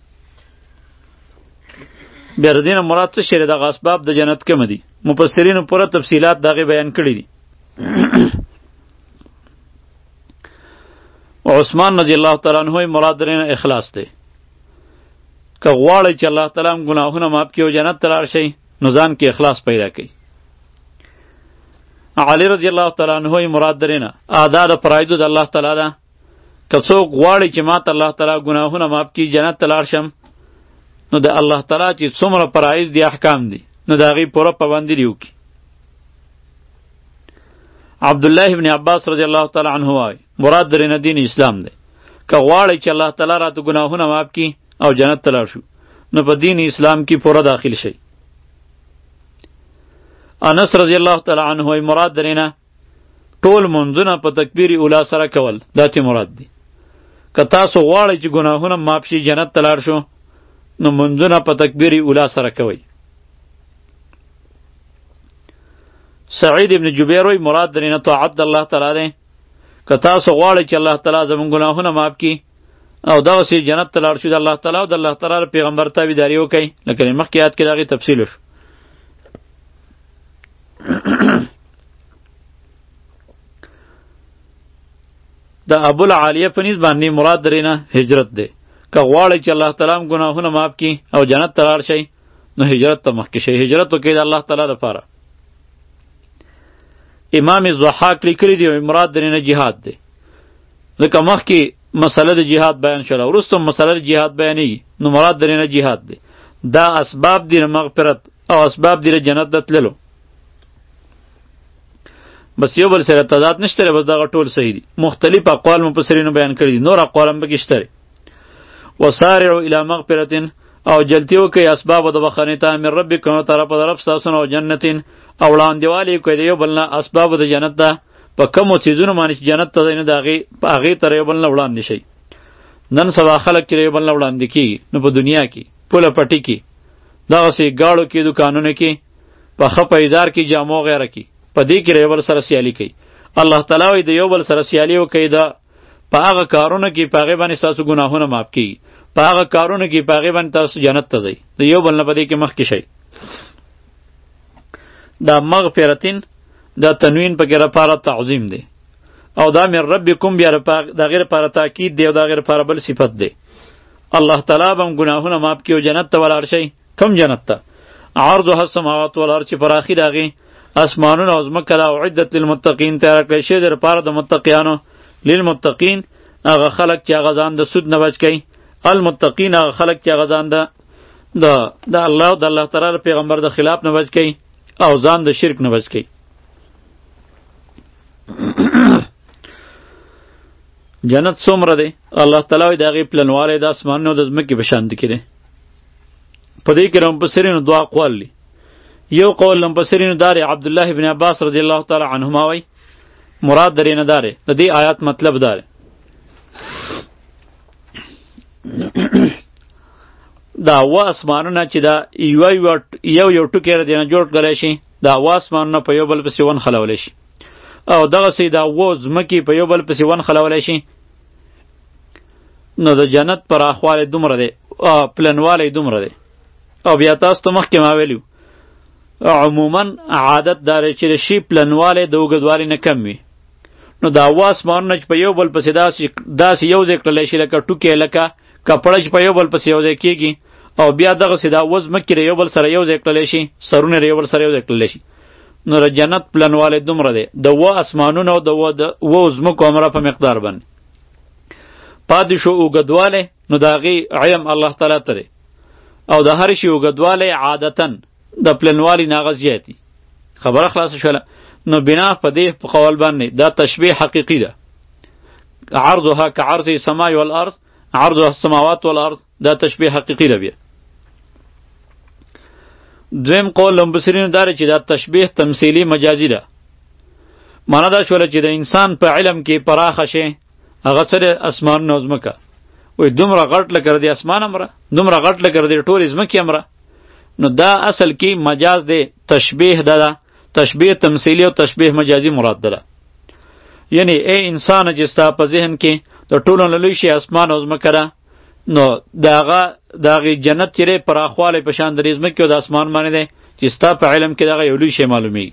Speaker 1: بیا د دینه مراد څه شی دغه اسباب د جنت کوم دي؟ مفسرینو پوره تفصیلات دغه بیان کړي دي. عثمان رضی الله تعالی عنہ مراد درینه اخلاص دی. که غواړئ چې الله تعالی هم ګناهونه معاف کړي او جنت ته لاړ شئ نو ځان کې اخلاص پیدا کړئ. علی رضی الله تعالی عنہ مراد درینه ادا د فرایضو د الله تعالی ده. که څوک غواړي چې ما ته الله تعالی ګناهونه معاف کړي جنت ته لاړ شم نو د الله تعالی چې څومره فرایض دي احکام دي نو د هغې پوره پابندي دې وکړي. عبدالله ابن عباس رضی الله تعالی عنه وایي مراد درینه دین اسلام دی. که غواړئ چې الله تعالی راته ګناهونه معاف کړي او جنت ته لاړ شو نو په دین اسلام کې پوره داخل شئ. انس رضی الله تعالی عنه وایي مراد درینه ټول منځونه په تکبیر اولا سره کول دا تی مراد دی. که تاسو غواړئ چې ګناهونه معاف شي جنت ته لاړ شو نو منځونه په تکبیر اولا سره کوئ. سعید ابن جبیر وی مراد درینه طاعت د الله تعالی دی. که تاسو غواړئ چې الله تعالی زموږ ګناهونه معاف کړي او دغسې جنت ته لاړ شو د الله تعالی او د الله تعالی پیغمبر تابعداري وکئ، لکه مخکې آیات کې د هغې تفصیل وشو. د ابوالعالیه په نیز باندې مراد درینه هجرت دی. که غواړئ چې الله تعالی هم ګناهونه معاف کړي او جنت ته لاړ شئ نو هجرت ته مخکې شئ، هجرت وکړئ د الله تعالی لپاره. امام الضحاک لیکلی دی مراد درینه جهاد دی. ځکه مخکې مسله د جهاد بیان شوله، وروسته مسله د جهاد بیانېږي نو مراد درینه جهاد دی. دا اسباب دی د مغفرت او اسباب دی د جنت د تللو. بس یو بل سره تضاد نشته، بس دغه ټول صحیح دي. مختلف اقوال مفسرینو بیان کړي دي، نور اقوال هم پکې شته. وسارعوا الی مغفرة او جلتی وکئ اسباب د بخښنې ته من ربکم طرفه د رب ستاسو نه او جنتین او وړاندېوالی کوئ د یو بل نه اسباب د جنت ته په کومو څیزونو باندې چې جنت ته ځئ نو د هغې په هغې ته یو بل نه وړاندې شئ. نن سبا خلک چې یو بل نه وړاندې کېږي نو په دنیا کې پوله پټي کې دغسې ګاړو کې دکانونو کې په ښه پیدار کې جامو غیره کې په دې کې یو بل سره سیالي کوي. الله تعالی وایي د یو بل سره سیالي وکئ د په هغه کارونو کې په هغې باندې ستاسو ګناهونه معاف کېږي، په هغه کارونو کې په هغې باندې تاسو جنت ته ځئ. د یو بل نه په دې کې مخکې شئ. دا مغفرتین دا تنوین پکې لپاره تعظیم دی او دا من ربکم بیا د هغې لپاره تاکید دی او د هغې لپاره بل صفت دی. الله تعالی به هم ګناهونه معاف کړي او جنت ته ولاړ شئ. کوم جنت ته؟ عرضها السماوات والارض چې پراخي داغي اسمانونه او ځمکه دا اعدت للمتقین تیار کړی شوی دی لپاره د متقیانو. للمتقین هغه خلک چې هغه ځان د سود نه بچ کوي. المتقین هغه خلک چې هغه ځان د د د الله او د الله تعالی پیغمبر د خلاف نه بچ کوي او ځان د شرک نه بچ کوي. جنت څومره دی؟ الله تعالی وایي د هغې پلنوالی د اسمانونو د ځمکې په شان کې دی. په دې کې مفسرینو دوه اقوال دي. یو قول مفسرینو دا دی، عبدالله بن عباس رضی الله تعالی عنهما وایي مراد درې نه دا دی، د دې آیات مطلب دا دی دا اوه اسمانونه چې دا یو یو یو ټوکی د دې نه جوړ کړی شي، دا اوه اسمانونه په یو بل پسې ونښلولی شي، او دغسې دا اوه ځمکې په یو بل پسې ونښلولی شي، نو د جنت پراخوالی دومره دی، پلنوالی دومره دی. او بیا تاسو ته مخکې ما ویلي عموما عادت دا دی چې د شي پلنوالی د اوږدوالي نه کم وي. نو دا اوه اسمانونه چې په یو بل پسې داسې یو ځای کړلی شي لکه ټوکی لکه کپړه چې په یو بل پسې یو ځای کېږي، او بیا دغسې دا اوه ځمکې د یو بل سره یو ځای کړلی شي، سرونه د یو بل سره یو ځای کړلی شي، نو د جنت پلنوالی دومره دی د اوه اسمانونو او د اوه ځمکو همره په مقدار باندې. پاتې شو اوږدوالی، نو د هغې علم الله تعالی ته دی، او د هر شي اوږدوالی عادتا د پلنوالي نه هغه زیات دي. خبره خلاصه شوله. نو بنا په دې په قول باندې دا تشبیه حقیقي ده. عرضها كعرض السماء والارض، عرضها السماوات والارض، دا تشبیه حقیقي ده. بیا دویم قول لمبصرینو داره چې دا تشبیه تمثیلی مجازی ده. معنا دا شوله چې د انسان په علم کې پراخه شي هغه سره اسمان او ځمکه وای دومره غټ لکه د اسمان امره، دومره غټ لکه د ټولې ځمکې امره. نو دا اصل کې مجاز دی، تشبیه ده ده، تشبیه تمثیلی او تشبیه مجازی مراد ده. یعنی ای انسان چې ستا په ذهن کې د ټولو نه لوی شي اسمان او ځمکه ده، نو د هغه د هغې جنت چې دی پراخوالی په شان د دې ځمکې او د اسمان باندې دی چې ستا په علم کې دغه یو لوی شی معلومیږي.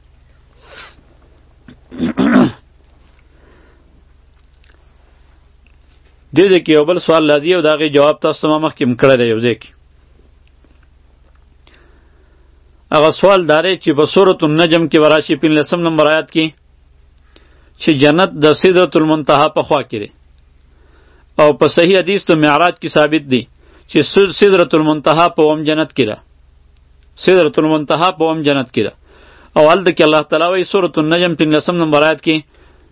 Speaker 1: دې ځای کې یو بل سوال لازم او د هغې جواب تاسو ته ما مخکې م کړی دی یو ځای کې. هغه سوال دا دی چې په سورة النجم کې به راشي پنځلسم نمبر آیات کې چې جنت د سدرة المنتهی په خوا کې دی، او په صحیح حدیث تو معراج کې ثابت دی چې سدرة المنتهی په اوم جنت کې ده، سدرة المنتهی په اوم جنت کې ده. او هلته کې الله تعالی وایي سورة النجم پنځلسم نمبر آیات کې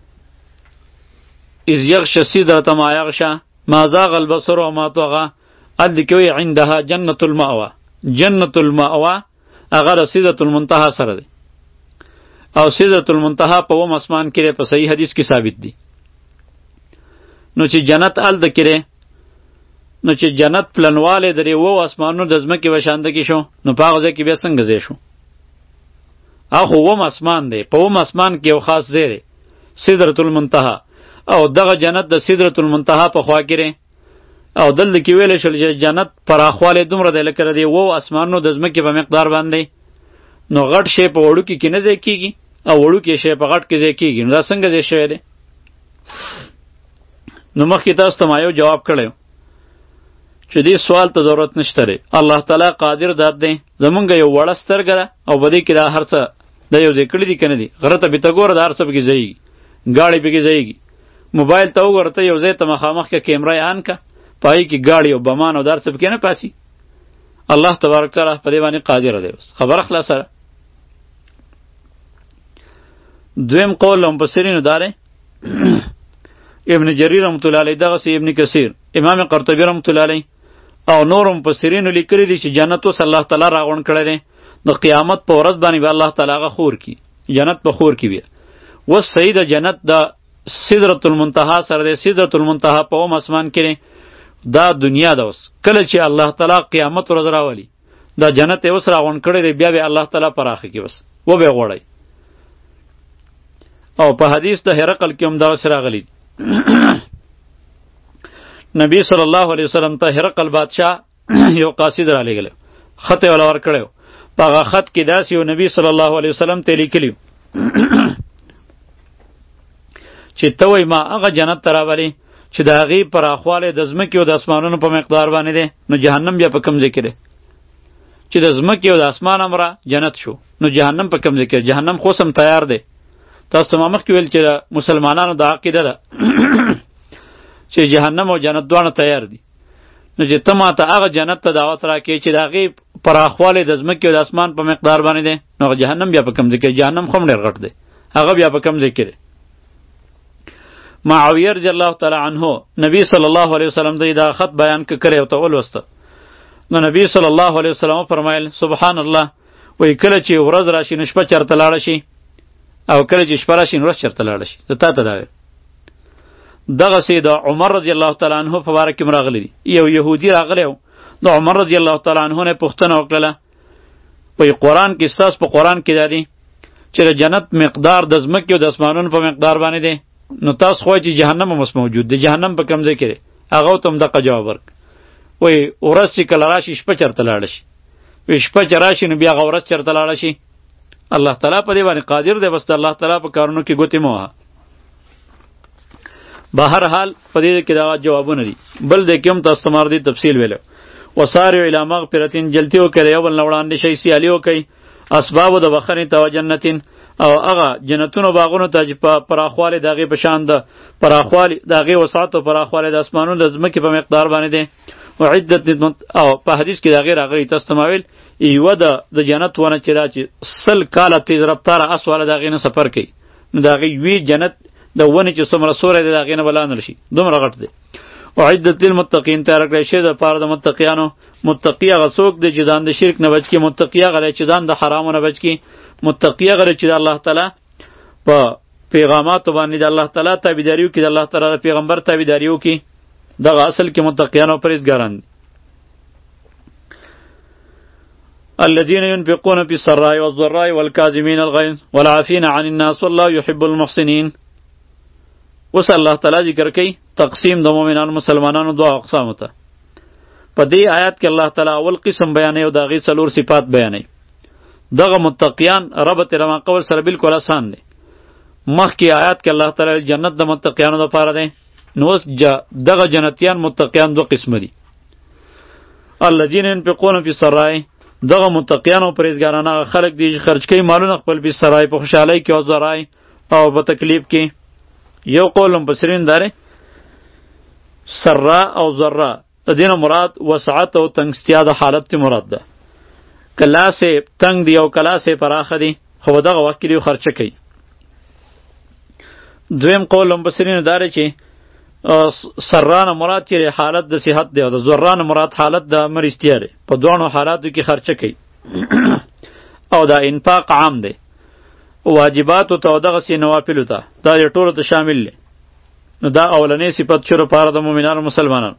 Speaker 1: اذ یغشی السدرة ما یغشی ما زاغ البصر وما طغی، هلته کې وایي عندها جنة المأوی، جنة المأوی هغه د سدرة المنتهی سره دی، او سدرة المنتهی په اوم اسمان کې په صحیح حدیث کې ثابت دی. نو چې جنت هلته کې دی، نو چې جنت پلنوالی د دې اوو اسمانونو د ځمکې په شانته کې شو، نو په هغه ځای کې بیا څنګه ځای شو؟ هغه خو اوم اسمان دی، په اوم اسمان کې یو خاص ځای دی سدرة المنتهی، او دغه جنت د سدرة المنتهی په خوا کې دی. او دلته کې ویلی شول چې جنت پراخوالی دومره دی لکه د دې اوو اسمانونو د ځمکې په مقدار باندې. نو غټ شی په وړوکي کې نه ځای کېږي او وړوکی شی په غټ کې ځای کېږي، نو دا څنګه ځای شوی دی؟ نو مخکې تاسو ته ما یو جواب کړی چې دې سوال ته ضرورت نشته دی. الله تعالی قادر ذات دی. زمونږ یو وړه سترګه ده او په دې کې دا هر څه د یو ځای کړي دي که نه دي؟ غره ته بې ته ګوره د هر څه پکې ځایږي، ګاړې پکې ځایږي. موبایل ته وګوره ته یو ځای ته مخامخ که کیمره یې آن که، په هغې کې ګاړې او بمان او دا هر څه پکې نه پاسي. الله تبارک تعالی په دې باندې قادر دی. اوس خبره خلاصه ده. دویم قول مفسرینو دا دی ابن جریر رحمت الله علیه، دغسې ابن کثیر، امام قرطبی رحمت الله علیه او نور مفسرینو لیکلي دي چې جنت اوس الله تعالی راغونډ کړی دی. د قیامت په ورځ باندې به الله تعالی هغه خور کي، جنت به خور کي بیا. اوس صحیح د جنت د سدرة المنتهی سره دی، سدرة المنتهی په اوم اسمان کې دی. دا دنیا ده. اوس کله چې الله تعالی قیامت ورځ راولي دا جنت یې اوس راغونډ کړی دی، بیا به الله تعالی پراخه کي، بس وبې غوړی. او په حدیث د هرقل کې هم دغسې راغلی نبی صلی الله علیه وسلم ته هرقل بادشاه یو قاصد را لېږلی، خط یې وله ورکړی و. په هغه خط کې داسې یو نبی صلی الله علیه وسلم ته یې لیکلي چې ته وایي ما هغه جنت ته راولې چې د هغې پراخوالی د ځمکې او د اسمانونو په مقدار باندې دی، نو جهنم بیا په کوم ځای کې دی؟ چې د ځمکې او د اسمان امره جنت شو، نو جهنم په کوم ځای کې؟ جهنم خو سم تیار دی. تاسو ته ما مخکې ویل چې مسلمانانو د عقیده ده چې جهنم او جنت دواړه تیار دي. نو چې ته ما ته هغه جنت ته دعوت راکړې چې د هغې پراخوالی د ځمکې او د اسمان په مقدار باندې دی، نو هغه جهنم بیا په کوم ځای کې؟ جهنم خو هم ډېر غټ دی، هغه بیا په کوم ځای کې دی؟ معاویه رضی الله تعالی عنه نبی صلی الله علیه وسلم ته دا خط بیان کړی او ته ولوسته. نو نبی صلی الله علیه وسلم فرمایل سبحان الله، وایي کله چې ورځ راشي نو شپه چېرته لاړه شي، او کله چې شپه راشي نو ورځ چېرته لاړه شي. زه تا ته دا وایم. دغسې د عمر رضی الله تعالی عنه په باره کې هم راغلی دي. یو یهودي راغلی و، د عمر رضی الله تعالی عنه نه یې پوښتنه وکړله، وایي قرآن کې ستاسو په قرآن کې دا دی چې د جنت مقدار د ځمکې او د اسمانونو په مقدار باندې دی، نو تاسو خو وایئ چې جهنم هم اوس موجود دی، جهنم په کوم ځای کې دی؟ هغه ته هم دقه جواب ورک. وایي ورځ چې کله راشي شپه چېرته لاړه شي؟ وایي شپه چې راشي نو بیا هغه ورځ چېرته لاړه شي؟ الله تعالی په دې باندې قادر دی، بس د الله تعالی په کارونو کې ګوتې مه وهه. بهر حال په دې کې دا جوابونه دي. بل دې کې هم تاسو ته ما دې تفصیل ویلو. وسارعوا الی مغفرة، جلتی وکړئ یو بل نه وړاندې شئ، سیالي وکئ اسبابو د بخښنې ته و جنتین، او هغه جنتونو باغونو ته چې په پراخوالی د هغې په شان د پراخوالی د هغې وسعت او پراخوالی د اسمانونو د ځمکې په مقدار باندې دی. وعدت او په حدیث کې د هغې راغلی تاسو ته ما ویل یوه د د جنت ونه چې دا چې سل کاله تیز رفتاره اس والا د هغې نه سفر کوي، نو د هغې یوې جنت د ونې چې څومره سوری دی د هغې نه به لاندې شي، دومره غټ دی. وعدت للمتقین، تیاره کړی شوی د پاره د متقیانو. متقی هغه څوک دی چې ځان د شرک نه بچ کړي، متقی هغه دی چې ځان د حرامو نه بچ کړي، متقی هغه دی چې د الله تعالی په پیغاماتو باندې د الله تعالی تابعداري وکړي، د الله تعالی د پیغمبر تابعداري وکړي. دغه اصل کې متقیان او پرهیزګاران دي. الذين ينفقون في السراء والضراء والكاظمين الغيظ والعافين عن الناس والله يحب المحسنين. اوس الله تعالی ذکر کوي تقسیم د مؤمنانو مسلمانانو دوه اقسامو ته. په دې آیات کې الله تعالی اول قسم بیانوي او د هغې څلور صفات بیانوي. دغه متقیان ربط رما قول سره بالکل آسان دی. مخکې آیات کې الله تعالی جنت د متقیانو دپاره دی، نو اوس دغه جنتیان متقیان دوه قسمه دي. الذین ينفقون فی السراء، دغه متقیان او پرهیزګاران هغه خلک دي چې خرج کوي مالونه خپل فی السراء، په خوشحالۍ کې او ضرای او په تکلیف کې. یو قول مفسرین داره سرا او ذرا د دینه مراد وسعت او تنگستیا د حالت تی مراد ده. کلا سے تنگ دی او کلا سے پراخه دی، خو دغه وخت کې دی خرچه کوي. دویم قول مفسرین داره چې سرانه مراد چې حالت د صحت دی او د ذرانه مراد حالت د مریضتیا دی، په دوه حالاتو کې خرچه کوي. او دا انفاق عام دی، واجبات او دغه سي نوافل ته دا ټول ته شامل دي. نو دا اولنې صفت شروع پاره د مؤمنانو مسلمانانو.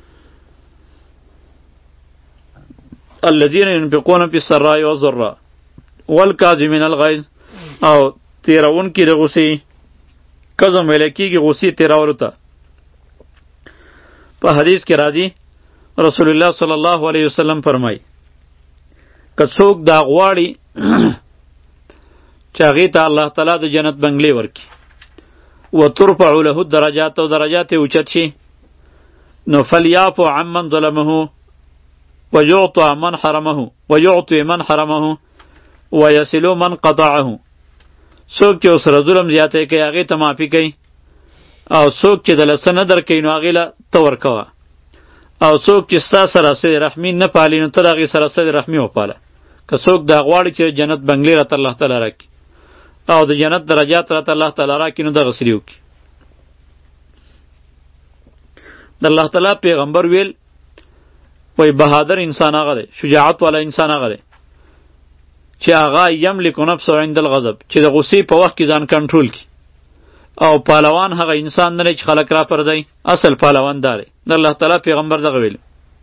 Speaker 1: الذين ينفقون في السراء والضراء والكاظمين الغيظ، او تیرون کې د غصې کظم ویل کېږي غصې تیرولو ته. په حدیث کې راځي رسول الله صلی الله علیه وسلم فرمایي که څوک دا غواړي چې هغې ته الله تعالی د جنت بنګلې ورکړي و ترفع له الدرجات، او درجات یې اوچت شي، نو فلیعفو عمن ظلمه ویعطی من حرمه ویعطی من حرمه ویصل من قطعه. څوک چې ورسره ظلم زیاتی کوي هغې ته معافي کوي، او څوک چې دله څه نه درکوي نو هغې له ته ورکوه، او څوک چې ستا سره صلې رحمي نه پالي نو ته د هغې سره صلې رحمي وپاله. که څوک دا غواړي چې جنت بنګلې راته الله تعالی راکړي او د جنت درجات راته الله تعالی راکړي، نو دغسې دې وکړي. د الله تعالی پیغمبر ویل وایي بهادر انسان هغه دی، شجاعت والا انسان هغه دی چې هغه یملک نفسه عند الغضب، چې د غصې په وخت کې ځان کنټرول کړي. او پهلوان هغه انسان نه دی چې خلک را پرځي، اصل پهلوان دا دی. د الله تعالی پیغمبر دغه ویل.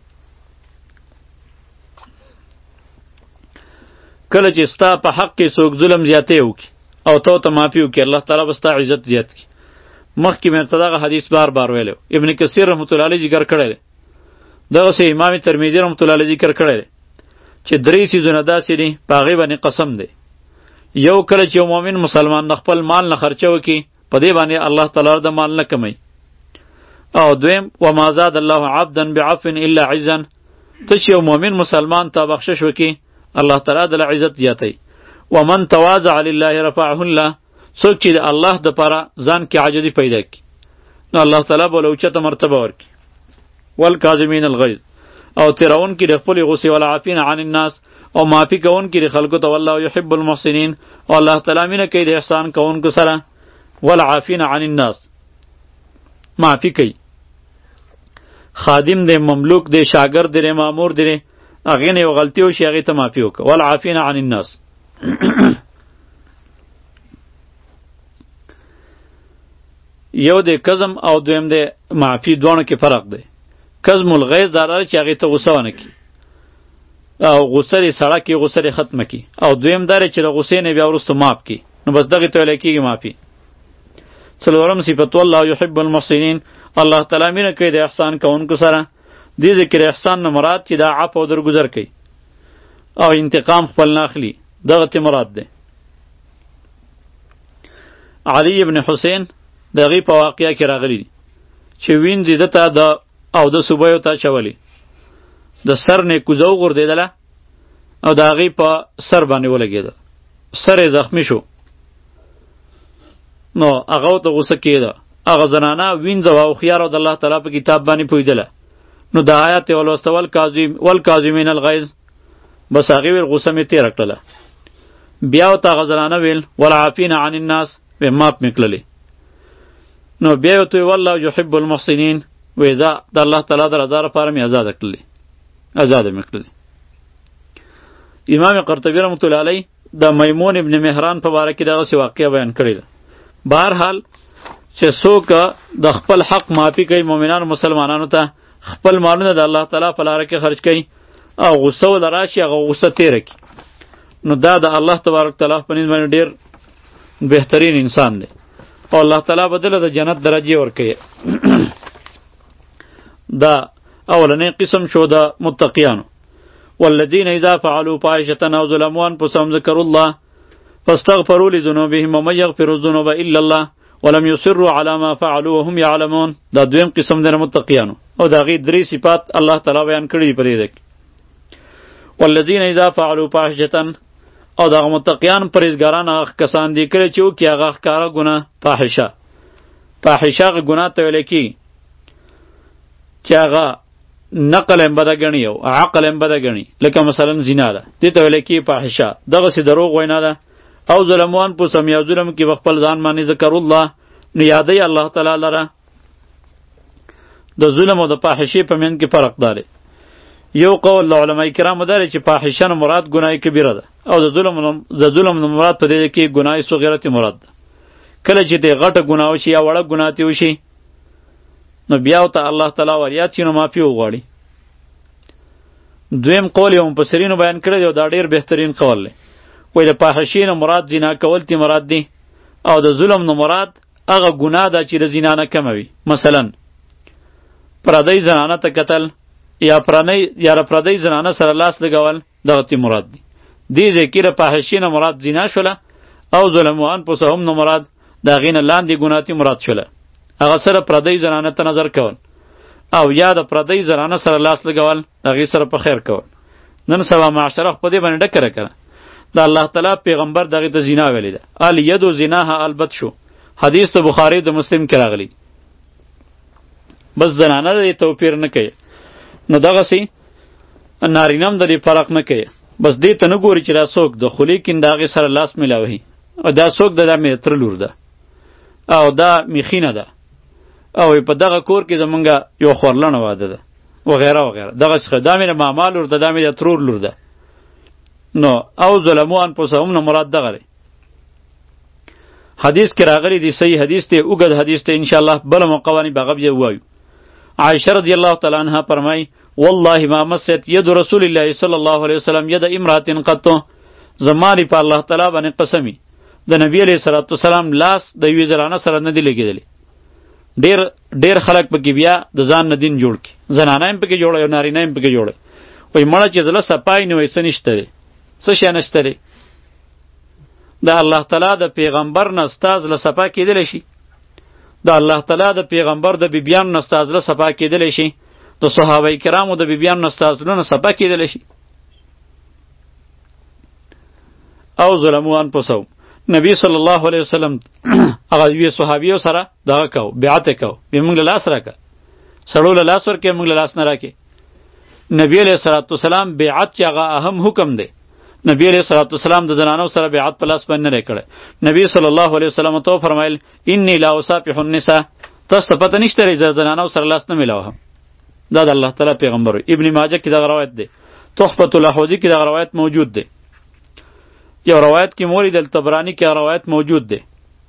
Speaker 1: کله چې ستا په حق کې څوک ظلم زیاتی وکړي او تو ته معافي وکړي، الله تعالی به ستا عزت زیات کړي. مخکې مې ورته دغه حدیث بار بار ویلی، ابن کثیر رحمت الله علیه ذکر کړی دی. دغسې امام ترمذي رحمت الله علیه ذکر کړی دی چې درې څیزونه داسې دي په هغې باندې قسم دی. یو کله چې یو مؤمن مسلمان د خپل مال نه خرچه وکړي، په دې باندې الله تعالی د مال نه کمی. او دویم وما زاد الله عبدا بعفو الا عزا، ته چې یو مؤمن مسلمان ته بخشش وکي الله تعالی د عزت زیاتی. ومن تواضع لله رفعه الله، څوک چې د الله د پاره ځان کې عاجزي پیدا کړي نو الله تعالی به له اوچته مرتبه ورکړي. والکاظمین الغیظ، او تیرون کې د خپل غصې، والعافین عن الناس، او معافي کوون کې د خلکو ته. والله یحب المحسنین، او الله تعالی مینه کوي د احسان کوونکو سره. والعافین عن الناس، معافي کوي. خادم دی، مملوک دی، شاګرد دی، مامور دی، هغې نه یو غلطي وشي هغې ته معافي وکړه. والعافین عن الناس. یو دی کظم او دویم دی معافي، دواړو کې فرق دی. کظم الغیظ دا لري چې هغې ته غصه ونه کړي او غصه دې سړه کړي، غصه دې ختمه کړي. او دویم دا دی چې د غصې نه بیا وروسته معاف کړي، نو بس دغې ته ویلی کېږي معافي. څلورم صفت والله یحب المحسنین، الله تعالی مینه کوي د احسان کوونکو سره. دې ذکر احسان نه مراد چې دا عفو او درګذر کوي او انتقام خپل نه اخلي، دغه ته مراد دی. علی ابن حسین د هغې په واقعه کې راغلی دي چې وینځې ده ته د او د صوبیو ته اچولې، د سر نه کوزه وغورځېدله او د هغې په سر باندې ولګېده، سر یې زخمی شو. نو هغه ورته غوسه کېده. هغه زنانه وینځه وه او هوښیاره د الله تعالی په کتاب باندې پوهېدله. نو د آیات یې ولوسته والکاظمین الغیظ، بس هغې ویل غوسه مې تېره کړله. بیا ورته هغه زنانه ویل والعافین عن الناس، وی معاف مې کړلې. نو بیا یې ورته ویل والله یحب المحسنین، وی دا د الله تعالی د رضا لپاره مې ازاده کړلې، ازاده مې کړلې. امام قرطبي رحمة الله علیه د میمون ابن مهران په باره کې دغسې واقعه بیان کړې ده. بهرحال چې څوک د خپل حق معافي کوي مؤمنانو مسلمانانو ته، خپل مالونه د الله تعالی په لاره کې خرج کوي او غصه ول راشي هغه غصه تیره کړي، نو دا د الله تبارک تعالی په نسبت باندې ډېر بهترین انسان دی او الله تعالی بدله د جنت درجه ورکوي. دا اولنی قسم شو د متقیانو. والذین اذا فعلوا فاحشة او ظلموا انفسهم ذکروا الله فاستغفروا لذنوبهم ومن يغفر الذنوب الا الله ولم يصروا على ما فعلوا وهم يعلمون. دا دویم قسم د متقیانو او دا غي درې صفات الله تعالی بیان کړی دی په دې کې. والذین اذا فعلوا فاحشة، او دا متقیان پرهیزګاران هغه کسان دي کړي چې وکړي هغه ښکاره ګناه، فاحشه. فاحشه هغه ګناه ته ویل کېږي چې هغه نقل هم بده ګڼي او عقل هم بده ګڼي، لکه مثلا زنا ده، دې ته ویل کېږي فاحشه. دغسې دروغ وینا ده. او ظلموا انفسهم، یا ظلم کې په خپل ځان باندې ذکر الله، نو یادوي الله تعالی لره. د ظلم او د فاحشې په منځ کې فرق دی. یو قول د علماء کرامو دی چې فاحشه نه مراد ګناه کبیره ده او د ظلم د ظلم نه مراد په دې کې ګناه صغیره مراد ده. کله چې دې غټه ګناه وشي یا وړه ګناه تی وشي نو بیا ته الله تعالی وریاد شي نو معافي وغواړي. دویم قول یې مفسرینو بیان کړی دی او دا ډېر بهترین قول دی. وایي د فاحشې نه مراد زنا کول تی مراد دی او د ظلم نه مراد هغه ګناه ده چې د زنا نه کمه وي. مثلا پردی زنانه ته کتل یا پرانی یا پردی زنانه سره لاس لګول، دغه تی مراد دی. دې ذکر فاحشې نه مراد زنا شوله او ظلم وان انفسهم نه مراد د هغې نه لاندې ګناه تی مراد شوله، هغه سره پردی زنانه ته نظر کول او یا د پردی زنانه سره لاس لګول، د هغې سره په خیر کول. نن سبا معاشره خو په دې باندې ډکه راکړه. د الله تعالی پیغمبر دغې ته زنا ویلې ده، الیدو زناها البت شو، حدیث د بخاری د مسلم کې راغلی. بس زنانه د توپیر نه کوي، نو دغسې نارینه هم د دې فرق نه کوي. بس دې ته نه ګوري چې دا څوک د خو لیکن د هغې سره لاس میلاوهي او دا څوک د دا مې تره لور ده او دا میخینه ده او په دغه کور کې زمونږ یو خورلنه واده ده وغیره وغیره، دغسې ښه دا مې د ماما لور ده، دا مې د ترور لور ده. نو او ظلموا انفسهم نه مراد دغه دی. حدیث کې راغلی دی، صحیح حدیث دی، اوږد حدیث دی، انشاءالله بله موقع باندې به هغه بیا ووایو. عایشه رضی الله تعالی عنها فرمایي والله ما مست ید رسول الله صلی الله علیه وسلم ید امرأة قط، زمانی په الله تعالی باندې قسمی د نبی علیه الصلاة والسلام لاس د یوې زنانه سره نه دی لګېدلی. ډېر ډېر خلک پکې بیا د ځان نه دین جوړ کړي، زنانه هم پکې جوړوي او نارینه هم پکې جوړوي. وایي مړه چې زړه صفای نه وایي څه نشته دی، څه شی نشته دی. د الله تعالی د پیغمبر نه ستا زړه صفا کېدلی شي، د الله تعالی د پیغمبر د بیبیانو نه ستا زړه صفا کېدلی شي، د صحابه کرامو د بیبیانو نه ستا زړونه صفا کېدلی شي؟ او ظلموا انفسهم، نبی صلی الله علیه وسلم هغه یوې صحابیو سره دغه کو بیعت یې کو، بیا موږ له لاس راکړه، سړو له لاس ورکې، موږ له لاس نه راکې. نبی علیه الصلاة والسلام بیعت چې هغه اهم حکم دی، نبی علیه الصلاة والسلام د زنانو سره بیعت په لاس باندې نه دی کړی. نبی صلی الله علیه وسلم ته فرمایل انی لا اصافح النساء، تاسو ته پته نشته لري زه زنانو سره لاس نه میلاوهم. دا د الله تعالی پیغمبر. ابن ماجه کې دغه روایت دی، تحفة الاحوذی کې دغه روایت موجود دی، یو روایت کې مولد الطبرانی کې روایت موجود دی.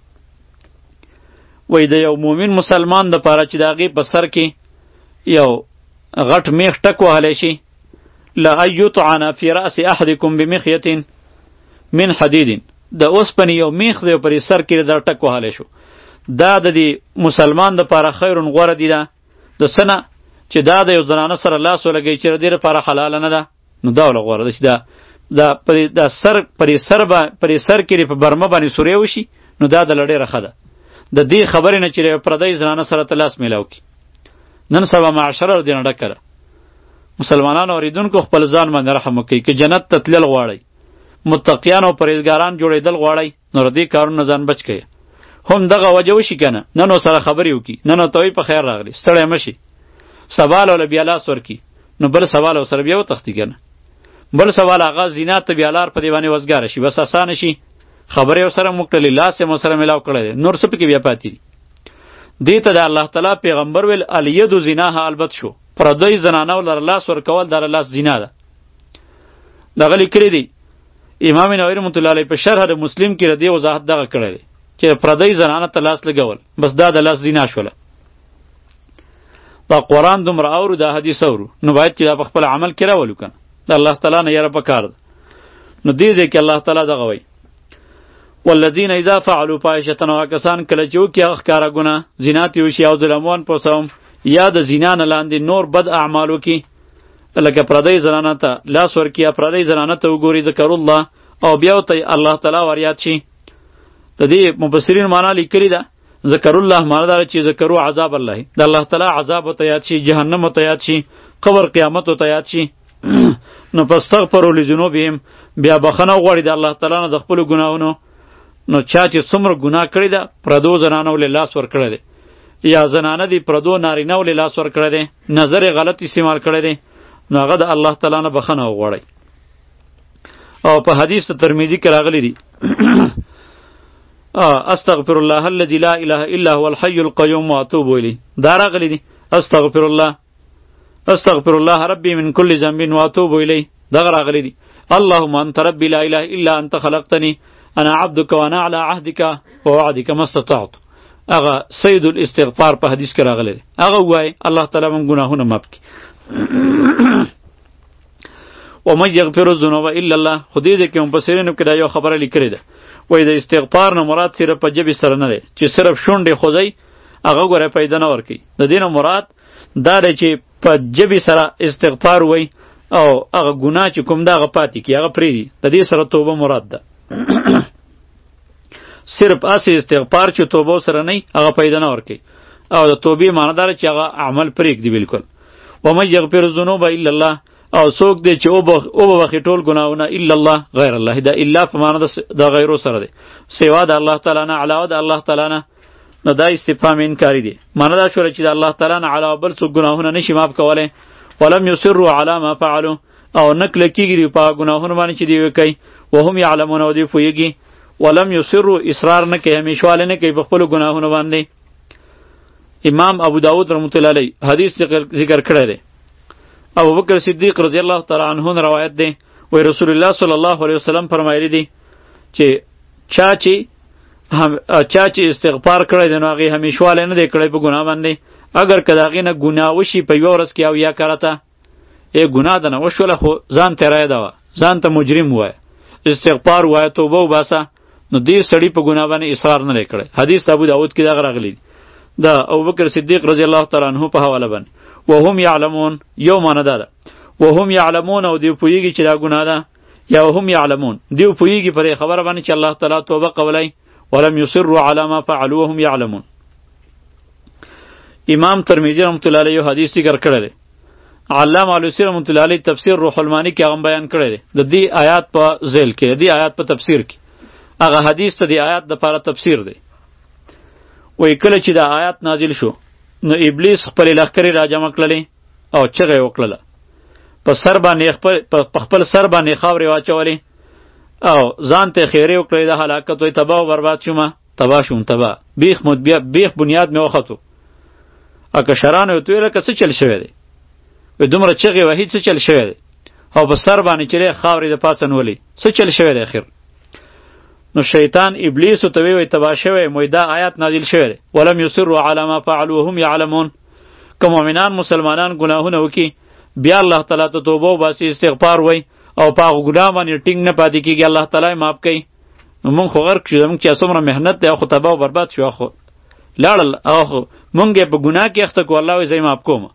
Speaker 1: وای د یو مومن مسلمان د پاره چې د هغې په سر کې یو غټ میخ ټک وهلی شي، لا ان یطعن فی رأس احدکم بمخیة من حدید، د اوسپنې یو میخ دی پرې سر کې دا ټک وهلی شو، دا د دې مسلمان د پاره خیر غوره دی. دا د څه نه چې دا د یو زنانه سره لاس ولګوي چې د دې لپاره حلاله نه ده، نو دا وله غوره ده چې دا دا پرې دا سر پرې سر با پرې سر کې په برمه باندې سورې وشي، نو دا د لړې رخه ده. د دې خبرې نه چې پردی زنانه سره ته لاس میلاو کی. نن سبا معاشره دې نه ډکه ده. مسلمانانو اوریدونکو خپل ځان باندې رحم وکړئ، که جنت ته تلل غواړئ، متقیان او پرهیزګاران جوړېدل غواړئ، نو د دې کارونو ځان بچ کړئ. هم دغه وجه وشي که نه، نن ورسره خبرې وکړي، نن ورته وایي په خیر راغلی، ستړی مه شي، سوال وله بیا لاس ورکړي، نو بل سوال ورسره بیا وتښتي که نه، بل سوال هغه زینا ته بیا لار په دې باندې وزګاره شي، بس اسانه شي، خبرې ورسره موږ کړلې، لاس یې مو سره میلاو کړی دی، نور څه پکې بیا پاتې دي. دې ته د الله تعالی پیغمبر ویل الید زناها البت شو، پردی زنانه ولر لاس ورکول در لاس زنا ده. دغه لیکلی دی امام نووي رحمة الله علیه په شرح د مسلم کې ردی وضاحت دغه کړی دی چې پردی زنانه ته لاس لګول بس دا د لاس زنا شوله. دا قرآن دومره اورو، دا حدیث اورو، نو باید چې دا په خپل عمل کې راولو کنه، د الله تعالی نه یره پکار ده. نو دې ځای کې الله تعالی دغه وایي والذین اذا فعلوا فاحشة، نو کسان کله چې وکړي هغه ښکاره ګناه، زنا ترې وشي، او ظلموا انفسهم، یا د زنا نه لاندې نور بد اعمال وکړي، لکه پردی زنانه ته لاس ورکړي، یا پردی زنانه ته وګوري، ذکر الله، او بیا ورته الله تعالی وریاد شي. د دې مفسرین معنا لیکلې ده، ذکر الله معنا دا چې ذکروا عذاب الله، د الله تعالی عذاب ورته یاد شي، جهنم ورته یاد شي، قبر قیامت ورته یاد شي. نو فاستغفروا لذنوبهم، بیا بخښنه وغواړي د الله تعالی نه د خپلو ګناهونو. نو چا چې څومره ګناه کړی ده، پردو زنانه ولې لاس ورکړی دی، یا زنانه دی پردو نارینه ولې لاس ورکړی دی، نظر یې غلط استعمال کړی دی، نو هغه د الله تعالی نه بخښنه وغواړئ. او په حدیث ترمذی کې راغلی دی استغفر الله الذي لا اله الا هو الحي القيوم واتوب الیه، دا راغلی دی استغفر الله استغفر الله ربي من كل ذنب واتوب الیه، دا راغلی دی اللهم انت ربي لا اله الا انت خلقتني انا عبدك وانا على عهدك ووعدك ما استطعت. هغه سید الاستغفار په حدیث کې راغلی دی، هغه وای الله تعالی موږ ګناهونه معاف کړي. ومن یغفر الذنوب الا الله، خو دې ځای کې مفسرینو کې دا یو خبره لیکلې ده، وایي د استغفار نه مراد صرف په ژبې سره نه دی چې صرف شونډې خوځئ، هغه ګوره پیدا نه ورکوي. د دې نه مراد دا دی چې په ژبې سره استغفار وایي او هغه ګناه چې کوم ده هغه پاتې کړي، هغه پرېږدي، د دې سره توبه مراد ده. صرف اسی استغفار چې توبه سره نه هغه پیدا نه ورکوي، او د توبې معنی دا چې هغه عمل پرېږدي بالکل. ومن یغفر الذنوب الا الله، او څوک دی چې او به بخښي ټول ګناهونه الا الله غیر الله، دا الا په معنی د غیرو سره دی، سوا د الله تعالی نه، علاوه د الله تعالی نه، نو دا استفهام انکاری دی. معنی دا شوله چې د الله تعالی نه علاوه بل څوک ګناهونه نشي معاف کولی. ولم یصروا علی ما فعلوا، او نه کلک کېږي په ګناهونو باندې چې دی کوي، وهم یعلمون، او دی پوهېږي. ولم یصروا، اصرار نه کوي، همیشواله نه کوي په خپلو ګناهونو باندې. امام ابو داود رحمة الله علیه حدیث ذکر کړی دی، ابو بکر صدیق رضی الله تعالی عنہ روایت دی، وی رسول الله صلی الله علیه وسلم فرمایلی دی چې چا چې چا چې استغفار کړی دی نو هغې همیشوالی نه دی کړی په ګناه باندې، اگر که د هغې نه ګناه وشي په یوه ورځ کې او یا کرته، ای ګناه ده نه وشوله، خو ځان ته رایه ده وه، ځان ته مجرم ووایه، استغفار ووایه، توبه وباسه، نو دې سړي په ګناه باندې اصرار نه دی کړی. حدیث ابو داود کې دغه راغلی دی د ابوبکر صدیق رضی الله تعالی عنہ په حواله باندې. وهم یعلمون، یو معنی دا ده وهم یعلمون، او دیو پوهیږي چې دا ګناه ده، یا وهم یعلمون دیو پوهیږي په دې خبره باندې چې الله تعالی توبه قبلای. ولم یصروا علی ما فعلوا وهم یعلمون. امام ترمذی رحمۃ اللہ علیہ حدیث ذکر کړی دی، علامه علوسی رحمت الله علیه تفسیر روح المانی کې هغه بیان کړی دی د دې آیات په ذیل کې د دې آیات په تفسیر کې هغه حدیث ته د آیات د لپاره تفسیر دی. وای کله چې دا آیات نازل شو نو ابلیس خپل لښکرې راجمع کړلې او چغې وکړله، په سر باندې خپل په خپل سر باندې خاورې واچولې او ځان ته خیرې وکړې د هلاکت وای تباه او برباد شوم، تباه شوم تباه بیخ مد بیا بیخ بنیاد مې وختو. اکه شرانه تو لکه څه چل شوی دی و دومره چغې وهي څه چل شوی دی او په سر باندې چې خاورې د پاسه نولې څه چل شوی دی اخر. نو شیطان ابلیس ته وی تباه شوی موی دا آیات نازل شوی دی ولم یصروا علی ما فعلوا وهم یعلمون. که مؤمنان مسلمانان ګناهونه وکي بیا الله تعالی ته توبه وباسي استغفار وای او په هغه ګناه باندې ټینګ نه پاتې کیږي الله تعالی معاف کوي. نو مونږ خو غرق شو مونږ چې څومره محنت دی خو تباه او برباد شو خو لاړل او مونږ په ګناه کې اخته کو الله وی زې معاف کوم.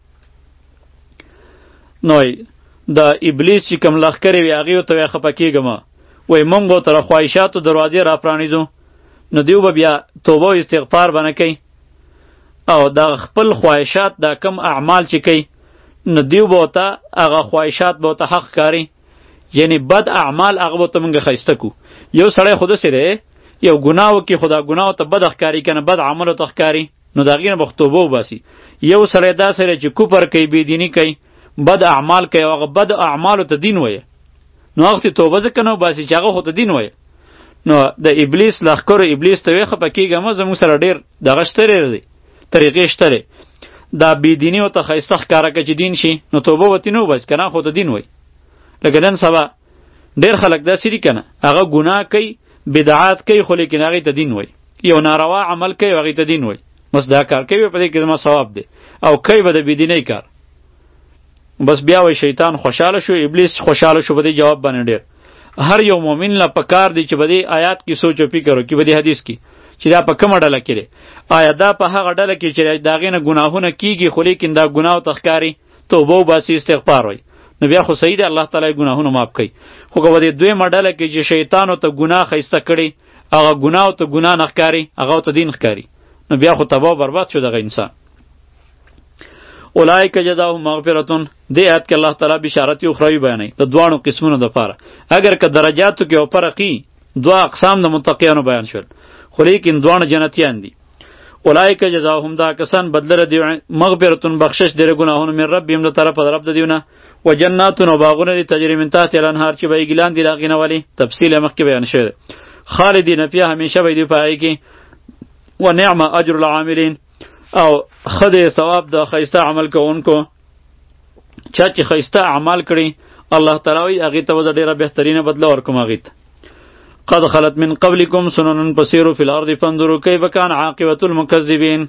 Speaker 1: نو د ابلیس چې کوم لښکرې وي هغې ته وی خفه کېږم وی مونږ به تر خواهشاتو دروازې را پرانیزو نو دیو به بیا توبه او استغفار به نه کوي او د خپل خواهشات دا کم اعمال چې کوي نو دیو به ورته هغه خواهشات به ورته حق ښکاري، یعنی بد اعمال هغه به ورته مونږ ښایسته کو. یو سړی خو داسې دی یو ګناه وکړي خو دا ګناه ورته بد ښکاري که نه بد عمل ورته ښکاري نو د هغې نه به توبه وباسي. یو سړی داسې دی چې کفر کوي بېدیني کوي بد اعمال کوي او هغه بد اعمالو ته دین وایه نو هغه توبه ځکه نه وباسي چې هغه خو ته دین وایه. نو د ابلیس لښکرو ابلیس ته وی خفه کېږم زموږ سره ډېر دغه شته دی طریقې شته دی دا بېدیني ورته ښایسته ښکاره که چې دین شي نو توبه ورتې نه وباسي که نه خو ته دین وایي. لکه نن سبا ډېر خلک داسې دي که نه هغه ګناه کوي بدعات کوي خو لیکن هغې ته دین وایي، یو ناروا عمل کوي هغې ته دین وایي بس دا کار کوي په دې کې زما ثواب دی او کوي به د بېدینۍ کار. بس بیا وای شیطان خوشحاله شو ابلیس خوشحاله شو په دې جواب باندې ډېر. هر یو مؤمن له پکار دی چې په دې آیات کې سوچ او فکر وکړي په دې حدیث کې چې دا په کومه ډله کې دی. آیا دا په هغه ډله کې چې د هغې نه ګناهونه کېږي خو لیکن دا ګناه ته ښکاري توبه وباسي استغفار وایي نو بیا خو صحیح دی الله تعالی ګناهونه معاف کوي. خو که په دې دویمه ډله کې چې شیطان ورته ګناه ښایسته کړي هغه ګناه ورته ګناه نه ښکاري هغه ورته دین ښکاري نو بیا خو تباه برباد شو دغه انسان. اولئک جزاهم مغفرتون دې آیت کې الله تعالی بشارت اخروی بیانوي د دواړو قسمونو دپاره. اگر که درجاتو کې او فرقي دوه اقسام د متقیانو بیان شول خو لیکن دواړه جنتیان دي. اولئک جزاهم دا کسان بدله دی مغفرتون بخشش دی ګناهونو من ربهم له طرفه د رب د دیونه و جناتون او باغونه دي تجری من تحت الانهار چې به ګلان دي لاغینه ولی تفصیل مخکې بیان شوی خالدین فیها همیشه به دی پای کې و نعم اجر العاملین او خدای ثواب د خیسته عمل کوونکو چا چې خیسته اعمال کړي الله تعالی وی هغې ته به ډېره بهترینه بدله ورکوم هغې ته. قد خلت من قبلکم سنن فسیروا فی الارض فانظروا کیف کان عاقبة المکذبین.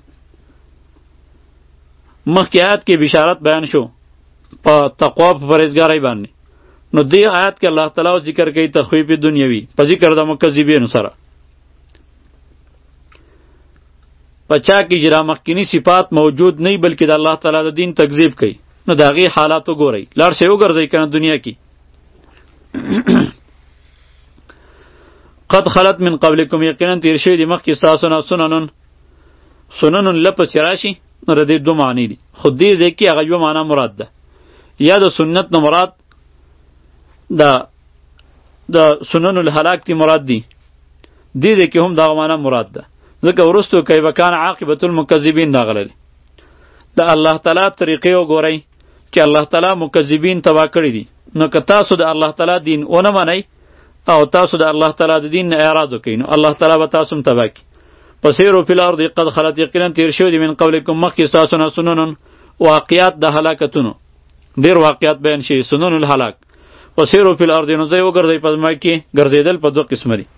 Speaker 1: مخکې آیات کې بشارت بیان شو په تقوا په پرهیزګارۍ باندې نو دې آیات کې الله تعالی ذکر کوي تخویف دنیوي په ذکر د مکذبینو سره پچا کې جرا مخکینی صفات موجود نه بلکې د الله تعالی د دین تکذیب کوي نو د هغې حالات وګورئ لاړ شئ وګرځئ کنه دنیا کې. قد خلت من قبلکم یقینا تیر شوي دي مخکې ستاسو نه سننون سننون لپسې راشي نو د دې دوه معنی دي خو دې ځای کې هغه یوه معنا مراد ده یا د سنت نه مراد د د سنن الهلاک تی مراد دي دې ځای کې هم دغه معنا مراد ده ځکه وروستو کیف کان عاقبة المکذبین راغلی د الله تعالی طریقې وګورئ چې الله تعالی مکذبین تباه کړي دي نو که تاسو د الله تعالی دین ونه منئ او تاسو د الله تعالی د دین نه اعراض وکئ نو الله تعالی به تاسو هم تباه کړي. فسیروا فی الارض قد خلت یقینا تیر شوي دي من قبلکم مخکې ستاسو نه سنن واقعات د هلاکتونو ډېر واقعات بیان شوي سنن الهلاک. فسیروا فی الارض نو ځای وګرځئ په ځمکه کې ګرځېدل په دوه قسمه دي.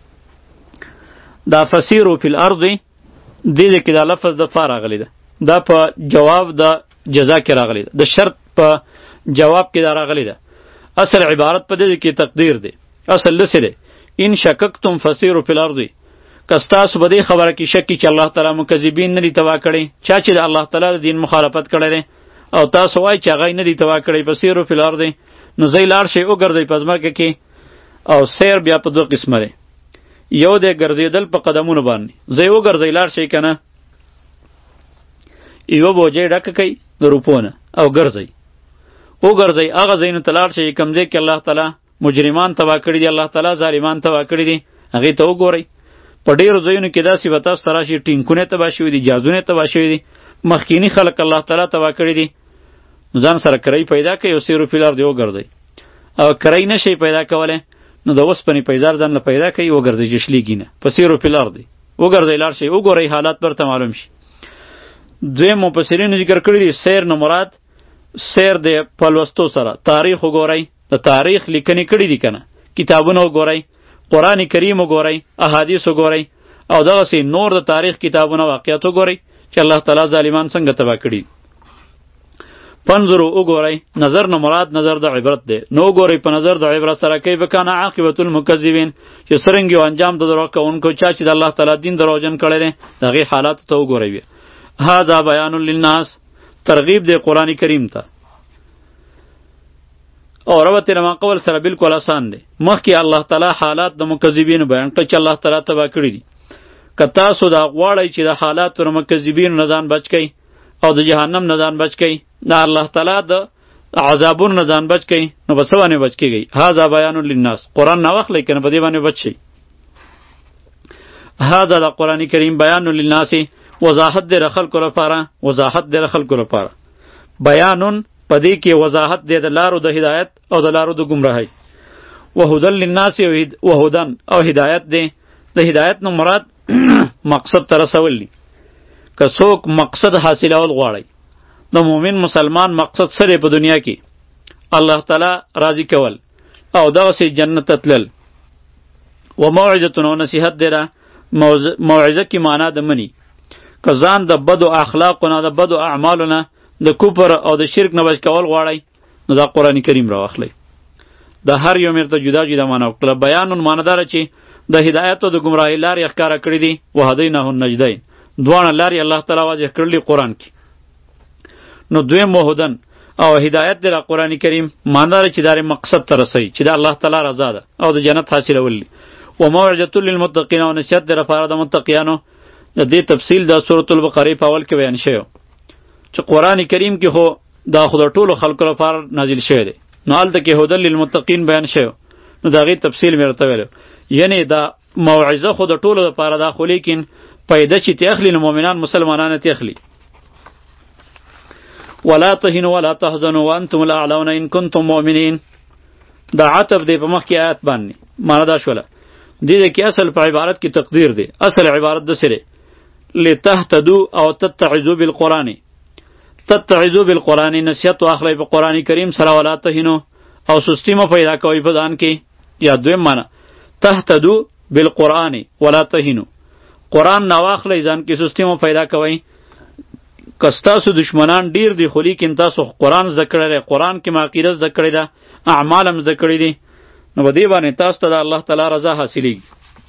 Speaker 1: دا فسیروا فی الارض دې ځای کې دا لفظ د فا راغلی ده دا په جواب د جزا کې راغلی ده د شرط په جواب کې دا راغلی ده. اصل عبارت په دې کې تقدیر دی اصل لسه دی ان شککتم فسیروا فی الارض کستاسو به دې خبره کې شک چې الله تعالی مکذبین نه دي تباه کړي چا چې د الله تعالی د دین مخالفت کړی دی او تاسو وایئ چې هغه یې نه دي تباه کړی فسیروا فی الارض نو ځئ لاړ شئ وګرځئ په ځمکه کې او سیر بیا په دوه قسمه دی یو دی ګرځېدل په قدمونو باندې ځئ وګرځئ لاړ شئ که نه یوه بوجۍ ډکه کوئ د روپو نه او ګرځئ وګرځئ هغه ځایونو ته لاړ شئ کوم ځای کې الله تعالی مجرمان تباه کړي دي، الله تعالی ظالمان تباه کړي دي، هغې ته وګورئ. په ډېرو ځایونو کې داسې به تاسو ته راشي ټینکونه تباه شوي دي، جازونه تباه شوي دي، مخکیني خلک الله تعالی تباه کړي دي. نو ځان سره کرۍ پیدا کړئ او سیرو فی الارض وګرځئ. او کرۍ نه شئ پیدا کولی نو د اوسپنې پیزار ځان له پیدا کوي وګرځئ چې شلیږي نه، په سیرو فی الارض وګرځئ لاړ شئ وګورئ حالات برته معلوم شي. دویم مفسرینو ذکر کړي دي سیر نه مراد سیر د په لوستو سره تاریخ وګورئ، د تاریخ لیکنې کړي دي که نه، کتابونه وګورئ، قرآن کریم وګورئ، احادیث وګورئ او دغسې نور د تاریخ کتابونه واقعیت وګورئ چې الله تعالی ظالمان څنګه تباه کړي. فانظروا وګورئ، نظر نه مراد نظر د عبرت دی. نو وګورئ په نظر د عبرت سره کیف کان عاقبة المکذبین چې څرنګه یو انجام د دروغ کوونکو چا چې د الله تعالی دین دروغجن کړی دی د هغې حالاتو ته وګورئ. هذا بیان للناس ترغیب دی قرآن کریم ته او ربط ما قول سره بالکل آسان دی. مخکې الله تعالی حالات د مکذبینو بیان کړه چې الله تعالی تباه کړي دي. که تاسو دا غواړئ چې د حالاتو د مکذبینو نه ځان بچ کئ او د جهنم نه ځان بچ کئ، د الله تعالی د عذابونو نه ځان بچ کئ، نو په څه باندې بچ کیږئ؟ هذا بیان للناس. قرآن ناواخلئ که نه په دې باندې بچ شئ. هذا د قرآن کریم بیان للناس وضاحت دی د خلکو لپاره، وضاحت دی د خلکو لپاره. بیانون په دې کې وضاحت دی د لارو د هدایت او د لارو د گمراهۍ. وهدن للناس وهدن او هدایت دی. د هدایت نه مراد مقصد ته رسول دی. که څوک مقصد حاصلول غواړي، د مؤمن مسلمان مقصد سره په دنیا کې الله تعالی راضي کول او دغسې جنت ته تلل. و موعظة او نصیحت دی را موعظه کې معنا د منی. که ځان د بدو اخلاقو نه د بدو اعمالو نه د کفر او د شرک نه بچ کول غواړئ نو دا قرآن کریم راواخلئ. د هر یو مرته جدا جدا معنا وکړه. بیانون معنا داره چې د هدایت او د گمراهۍ لارې ښکاره کړي دي. وهدیناه النجدین دواړه لارې الله تعالی واضح کړلي قرآن کې. نو دویم وهدن او هدایت دی د قرآن کریم معنا داره چې دا مقصد ته رسوي چې د الله تعالی رضا ده او د جنت حاصلول دي. و موعظة للمتقین او نصیحت دی لپاره د متقیانو. د دې تفصیل د سورة البقره په اول کې بیان شوی چې قرآن کریم کې خو دا خو د ټولو خلکو لپاره نازل شوی دی، نو هلته کې هدن للمتقین بیان شوی، نو د هغې تفصیل مې ورته ویلی. یعنې دا موعظه خو د ټولو لپاره ده، خو لیکن پیده چې تی اخلي نو مؤمنان مسلمانان تی اخلي. ولا تهنوا ولا تحزنوا وانتم الاعلون ان کنتم مؤمنین. دا عطف دی په مخکې آیات باندې، معنا دا شوله. دې کې اصل په عبارت کې تقدیر دی. اصل عبارت د سره لتهتدوا او تتعظوا بالقرآن. تتعظوا بالقرآن نصیحت واخلئ په قرآن کریم سره. ولا تهنوا او سستی مه پیدا کوئ په ځان کې. یا دویم معنا تهتدوا بالقرآن ولا تهنوا. قرآن نواخلئ ځان کې سستی مه پیدا کوئ. که ستاسو دشمنان ډیر دي خو لیکن تاسو قرآن زده کړی دی، قرآن کې عقیده زده کړې ده، اعمال هم زده کړي دي، نو په دې باندې تاسو ته د الله تعالی رضا حاصلېږي.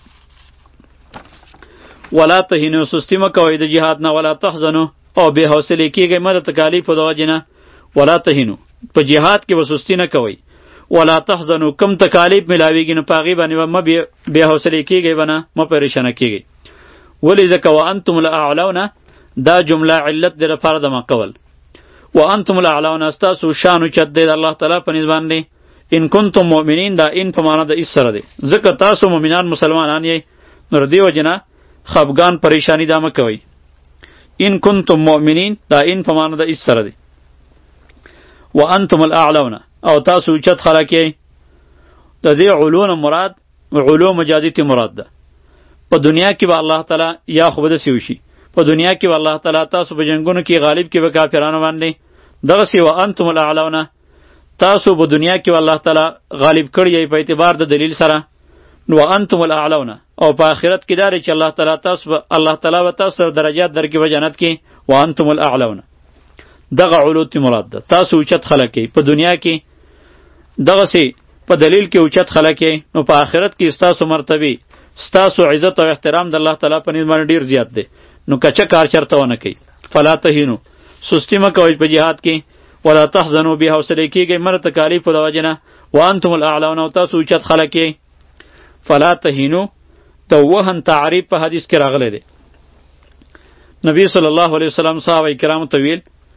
Speaker 1: ولا تهینوا سستی مه کوئ د جهاد نه. ولا تحزنوا او بې حوصلې کېږئ مه د تکالیفو د وجې نه. ولا تهینوا په جهاد کې به سستی نه کوئ. ولا تحزنوا کم تکالیف ملاویږي نو په هغې باندې به مه بې حوصلې کېږئ به نه، مه پریشانه کېږئ. ولې ځکه وانتم الاعلون دا جمله علت دی لپاره د ما قول. وانتم الاعلون ستاسو شان اوچت دی د الله تعالی په نسبت باندې. ان کنتم مؤمنین دا ان په معنا د ایس سره دی، ځکه تاسو مؤمنان مسلمانان یې، نو د دې وجې نه خفګان پریشانی دا مه کوئ. ان کنتم مؤمنین دا ان په معنا د ایس سره دی. وانتم الاعلون او تاسو اوچت خلک یې. د دې علون مراد علو مجازي تی مراد ده. په دنیا کې به الله تعالی یا خو به داسې وشي، په دنیا کې به الله تعالی تاسو په جنګونو کې غالب کې به کافرانو باندې. دغسې وانتم الاعلون تاسو په دنیا کې الله تعالی غالب کړی یې په اعتبار د دلیل سره. نو وانتم الاعلون او په آخرت کې دا چې الله تعالی تاسو الله تعالی به تاسو سره درجات درکړي په جنت کې. وانتم الاعلون دغه علو تی مراد ده. تاسو اوچت خلک یې په دنیا کې، دغسې په دلیل کې اوچت خلک یې، نو په آخرت کې ستاسو مرتبه ستاسو عزت او احترام د الله تعالی په نسبت باندې ډیر زیات دی. نو کچه کار چرته ونه کوي. فلا تهینوا سستی مه کوئ په جهاد کې. ولا تحزنوا بې حوصلې کېږئ مه د تکالیفو د وجې نه. وانتم الاعلون او تاسو اوچت خلک یې. فلا تهینوا د وهن تعریف په حدیث کې راغلی دی. نبی صلی الله علیه وسلم صحابه کرامو ته ویل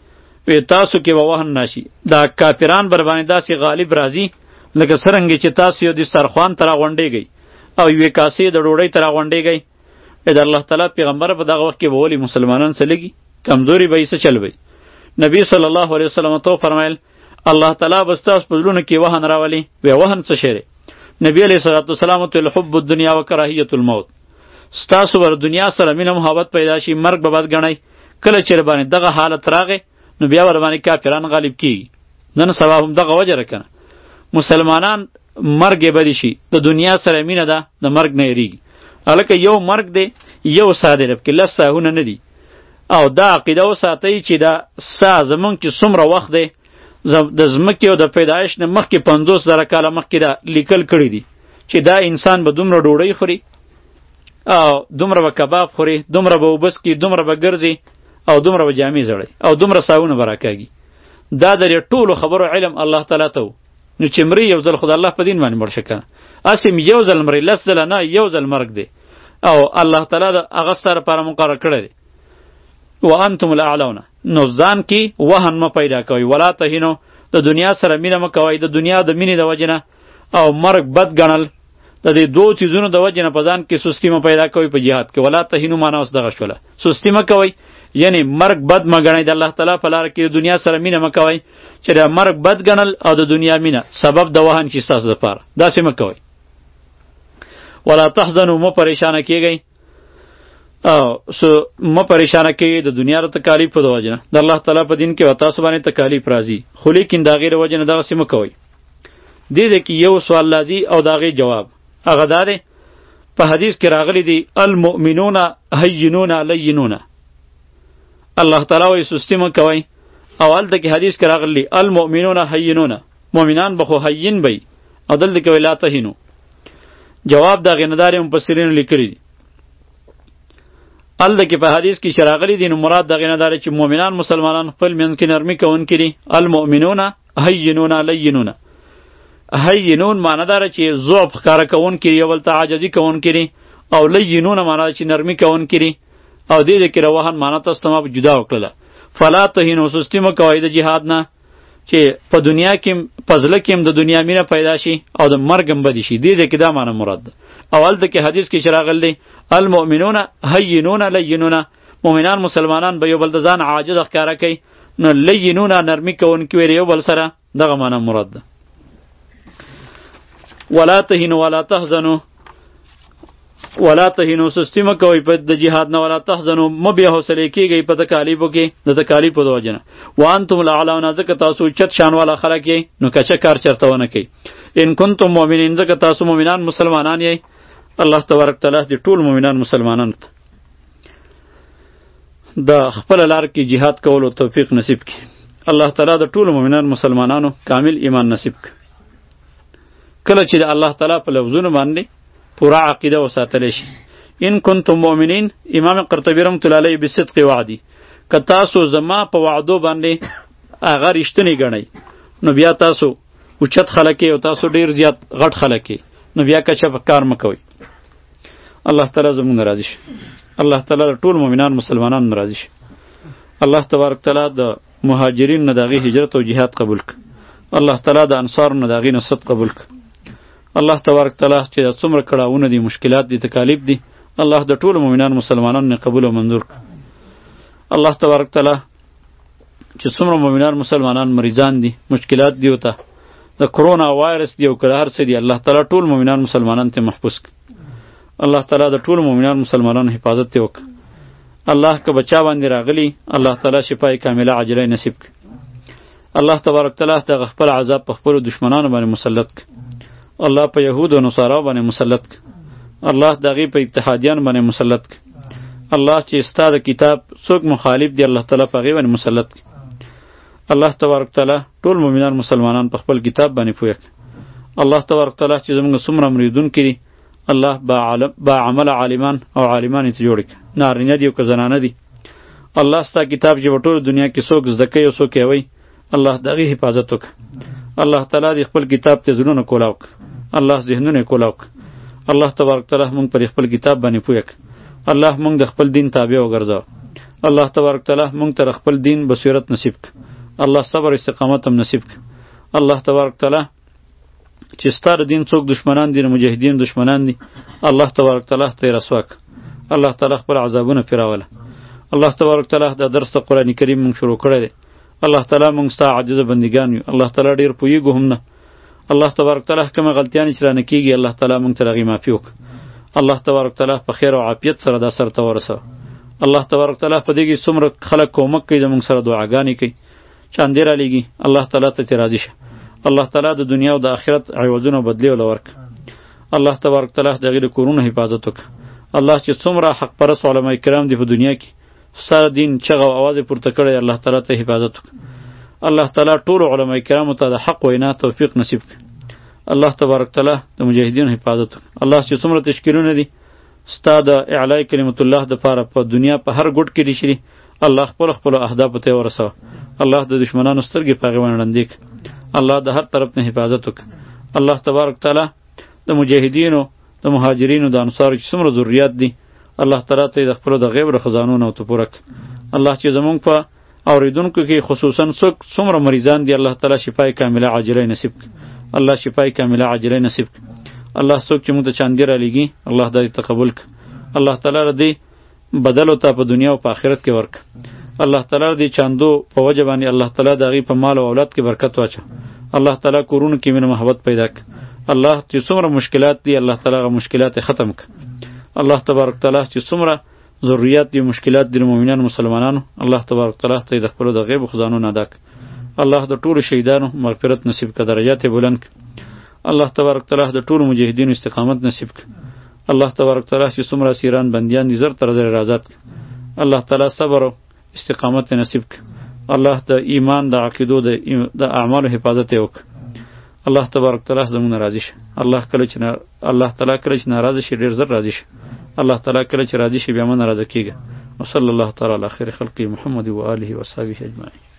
Speaker 1: وی تاسو کې به وهن ناشي. دا کافران بر باندې داسې غالب راځي لکه څرنګه چې تاسو یو دسترخوان ته راغونډېږئ او یوې کاسې د ډوډۍ ته راغونډېږئ. د الله تعالی پیغمبر په دغه وخت کې به ولې مسلمانان څه لګي؟ کمزوري به یې څه چل وی؟ نبی صلی الله علیه وسلم ته فرمایل الله تعالی به ستاسو په زړونو کې وهن راولي. وی وهن څه شی دی؟ نبی علیه الصلاة والسلام ته حب الدنیا و کراهیت الموت، ستاسو ور دنیا سره مینه محبت پیدا شي، مرګ به بد ګڼئ. کله چې باندې دغه حالت راغی نو بیا ور باندې کافران غالب کیږي. نن سبا هم دغه وجه راکنه مسلمانان مرګ یې بدی شي، د دنیا سره مینه ده، د مرګ نه یریږي. هلکه یو مرګ دی یو ساه دی، رب کې لس ساهونه نه دي. او دا عقیده وساتئ چې دا ساه زمونږ چې څومره وخت دی د ځمکې او د پیدایش نه مخکې پنځوس زره کاله مخکې دا لیکل کړي دي چې دا انسان به دومره ډوډۍ خوري او دومره به کباب خوري، دومره به اوبه څکي، دومره به ګرځي او دومره به جامې زړوي او دومره ساونه به راکاږي. دا د ټولو خبرو علم الله تعالی ته و. نو چې مري یو ځل خو د الله په دین باندې مړ شه کنه، اسیم یو ځل مري لس ځله نه، یو ځل مرګ دی او الله تعالی د هغه ستا لپاره مقرر کړی دی. وانتم الاعلون، نو ځان کې وهن مه پیدا کوئ، ولا تهینو، د دنیا سره مینه مه کوئ، د دنیا د مینې د وجې نه او مرګ بد ګڼل، د دې دو چیزونو د وجې نه په ځان کې سستی مه پیدا کوئ په جهاد کې. ولا تهینو معنا اوس دغه شوله، سستی مه کوئ، یعنی مرګ بد مه ګڼئ، د الله تعالی په لاره کې د دنیا سره مینه مه کوئ چې د مرګ بد ګڼل او د دنیا مینه سبب د وهن شي ستاسو دپاره، داسې مه کوئ. ولا تحزنوا، مه پریشانه کیږئ او سو مه پریشانه کیږئ د دنیا د تکالیفو د وجې نه. د الله تعالی په دین کې به تاسو باندې تکالیف راځي، خو لیکن د هغې د وجې نه دغسې مه کوئ. دې ځای کې یو سوال راځي او د هغې جواب هغه دا دی، په حدیث کې راغلی دی المؤمنون هینون لینون، الله تعالی وایي سستی مه کوئ. او هلته کې حدیث کې راغلی المؤمنون هینون، مؤمنان به خو هین بی، او دلته کې وایي لا تهینو. جواب د هغې نه دارې مفسرینو لیکلی دي. هلته کې په حدیث کې چې راغلی دي نو مراد د هغې نه دا چې مؤمنان مسلمانان خپل منځ کې نرمي کوونکي دي. المؤمنون هینون لینون، هینون معنا داره چې ضعف ښکاره کوونکي دي، یو بل ته عاجزي کوونکي دي، او لینون معنا چې نرمي کوونکي دي. او دې ځای کې روحن معنا تاسو ته ما جدا وکړله. فلا تهینو، سستي مه کوئ د جهاد نه چې په دنیا کې په زړه کې هم د دنیا مینه پیدا شي او د مرګ هم بدې شي. دې ځای کې دا معنا مراد ده. او هلته کې حدیث کې چې راغلی المؤمنون هینون لینون، مؤمنان مسلمانان به یو بل د ځان عاجز ښکاره کوي، نو لینون نرمي کوونکي وي یو بل سره، دغه معنا مراد ده. ولا تهینو ولا تحزنو، ولا تهینو سستی مه کوئ په د جهاد نه، ولا تحزنو مه بې حوصلې کیږئ په تکالیفو کې د تکالیفو د وجې نه. وانتم الاعلون، ځکه تاسو اوچت شان والا خلک یئ نو کچه کار چرته ونه کوئ. ان کنتم مؤمنین، ځکه تاسو مؤمنان مسلمانان یئ. الله تبارک تعالی دې ټول مؤمنان مسلمانان ته د خپله لار کې جهاد کولو توفیق نصیب کړي. الله تعالی د ټولو مؤمنان مسلمانانو کامل ایمان نصیب کړي. کله چې د الله تعالی په لفظونو باندې پورا عقیده وساتلی شي. ان کنتم مؤمنین، امام قرطبی رحمت الله علیه بصدق وعدی، که تاسو زما په وعدو باندې هغه رښتینی ګڼئ نو بیا تاسو اوچت خلک او تاسو ډیر زیات غټ خلک نو بیا کچه په کار مه کوئ. الله تعالی زموږ راضي شي. الله تعالی ټول مؤمنان مسلمانان راضي شي. الله تبارک تعالی د مهاجرین نه دغه هجرت او جهاد قبول کړي. الله تعالی د انصار نه دغه نصرت قبول کړي. الله تبارک تعالی چې څومره کړهونه دي، مشکلات دي، تکالیف دي، الله د ټول مؤمنان مسلمانانو نه قبول او منظور کړي. الله تبارک تعالی چې څومره مؤمنان مسلمانان مریضان دي، مشکلات دي، وته د کرونا وایرس دی او کله هر څه دی، الله تعالی ټول مؤمنان مسلمانان ته محفوظ کړي. الله تعالی د ټول مؤمنان مسلمانانو حفاظت ته وکړي. الله که بچا باندې راغلی الله تعالی شفای کامله عاجله نصیب کړي. الله تبارک تعالی د خپل عذاب په خپل دشمنانو باندې مسلط کړي. الله په یهود او نصارا باندې مسلط کړي. الله دغه په اتحادیان باندې مسلط کړي. الله چې ستاسو کتاب څوک مخالف دی الله تعالی په هغه باندې مسلط کړي. الله تبارک تعالی ټول مؤمنان مسلمانان په خپل کتاب باندې پوهه کړي. الله تبارک تعالی چې زموږ څومره مریدون کړي الله با عالم با عمل عالمان او عالمان ته جوړ کړي، نارینه دي او که زنانه دي. الله ستا کتاب چې په ټول دنیا کې څوک زده کوي او څوک یې وایي الله دغه حفاظت وکړي. الله تعالی دې خپل کتاب ته زړونه کولاو کړي. الله ذهنونه کولاو کړي. الله تبارک تعالی موږ پر خپل کتاب باندې پوهه کړي. الله موږ د خپل دین تابع وګرځاو. الله تبارک تعالی موږ ته خپل دین بصیرت نصیب کړي. الله صبر استقامت هم نصیب ک. الله تبارک تعالی چې ستاره دین څوک دشمنان دي مجاهدین دشمنان دي الله تبارک تعالی ته رسوا ک. الله تعالی خپل عذابونه پیراوله. الله تبارک تعالی دا درس د قران کریم مونږ شروع کړی دی. الله تعالی مونږ ستا عاجز بندگان یو. الله تعالی ډیر پوهیږو هم نه. الله تبارک تعالی کومه غلطیان چې رانه کیږي الله تعالی مونږ ته هغې معافي وکړه. الله تبارک تعالی په خیر او عافیت سره دا سرته ورسوه. الله تبارک تعالی په دې کې څومره خلک کومک کوي زموږ سره دعاګانې کوي چې اندې رالیږي الله تعالی ته ترې راضي شه. الله تعالی د دنیا او د آخرت عوضونه بدلې وله ورکړه. الله تبارک تعالی د هغې د کورونو حفاظت وکړه. الله چې څومره حق پرست علما کرام دي په دنیا کې ستا دین چغه او اواز یې پورته کړی الله تعالی ته حفاظت وکړه. الله تعالی ټولو علما کرامو ته د حق وینا توفیق نصیب کړي. الله تبارک تعالی د مجاهدینو حفاظت وکړي. الله چې څومره تشکیلونه دي ستا د اعلی کلمت الله دپاره په دنیا په هر ګوټ کې دي شي الله خپل خپل اهدافو ته ورسوه. الله د دشمنانو سترګې په هغې باندې ړندې کړي. الله د هر طرف نه حفاظت وکړي. الله تبارک تعالی د مجاهدینو د مهاجرینو د انصارو چې څومره ضروریات دي الله تعالی ته د خپلو د غیب د خزانو نه ورته پوره کړي. الله چې زمونږ په اوریدونکو کې خصوصا څوک څومره مریضان دي الله تعالی شفای کامله عاجله نصیب کړي. الله شفای کامله عاجله نصیب کړي. الله څوک چې موږ ته چاندې رالیږي الله دا تقبل کړي. الله تعالی را دې بدل وته په دنیا او په آخرت کې ورک. الله تعالی دې چاندو په وجه باندې الله تعالی د هغې په مال او اولاد کې برکت واچو. الله تعالی کورونو کې مینه محبت پیدا کړي. الله چې څومره مشکلات دي الله تعالی هغه مشکلات ختم کړي. الله تبارک تعالی چې څومره ضرورت دي مشکلات دي مؤمنان مسلمانانو الله تبارک تعالی ته د خپل د غیب خزانو نه ډک. الله د ټولو شهیدانو مغفرت نصیب کړه درجات یې بلند کړه. الله تبارک تعالی د ټولو مجاهدینو استقامت نصیب کړه. الله تبارک تعالی چې څومره اسیران بندیان دي زر تر زر آزاد کړه. الله تعالی صبر او استقامت نصیب کړه. الله د ایمان د عقیدو د د اعمالو حفاظت یې وکړه. الله تبارک تعالی زموږ نه راضي شه. الله کله چې الله تعالی کله چې ناراضه شي ډېر زر راضي شه. الله تعالی کله چې راضي شي بیا مه ناراضه کیږه. وصلی الله تعالی علی خیر خلقه محمد و آله و صحبه اجمعین.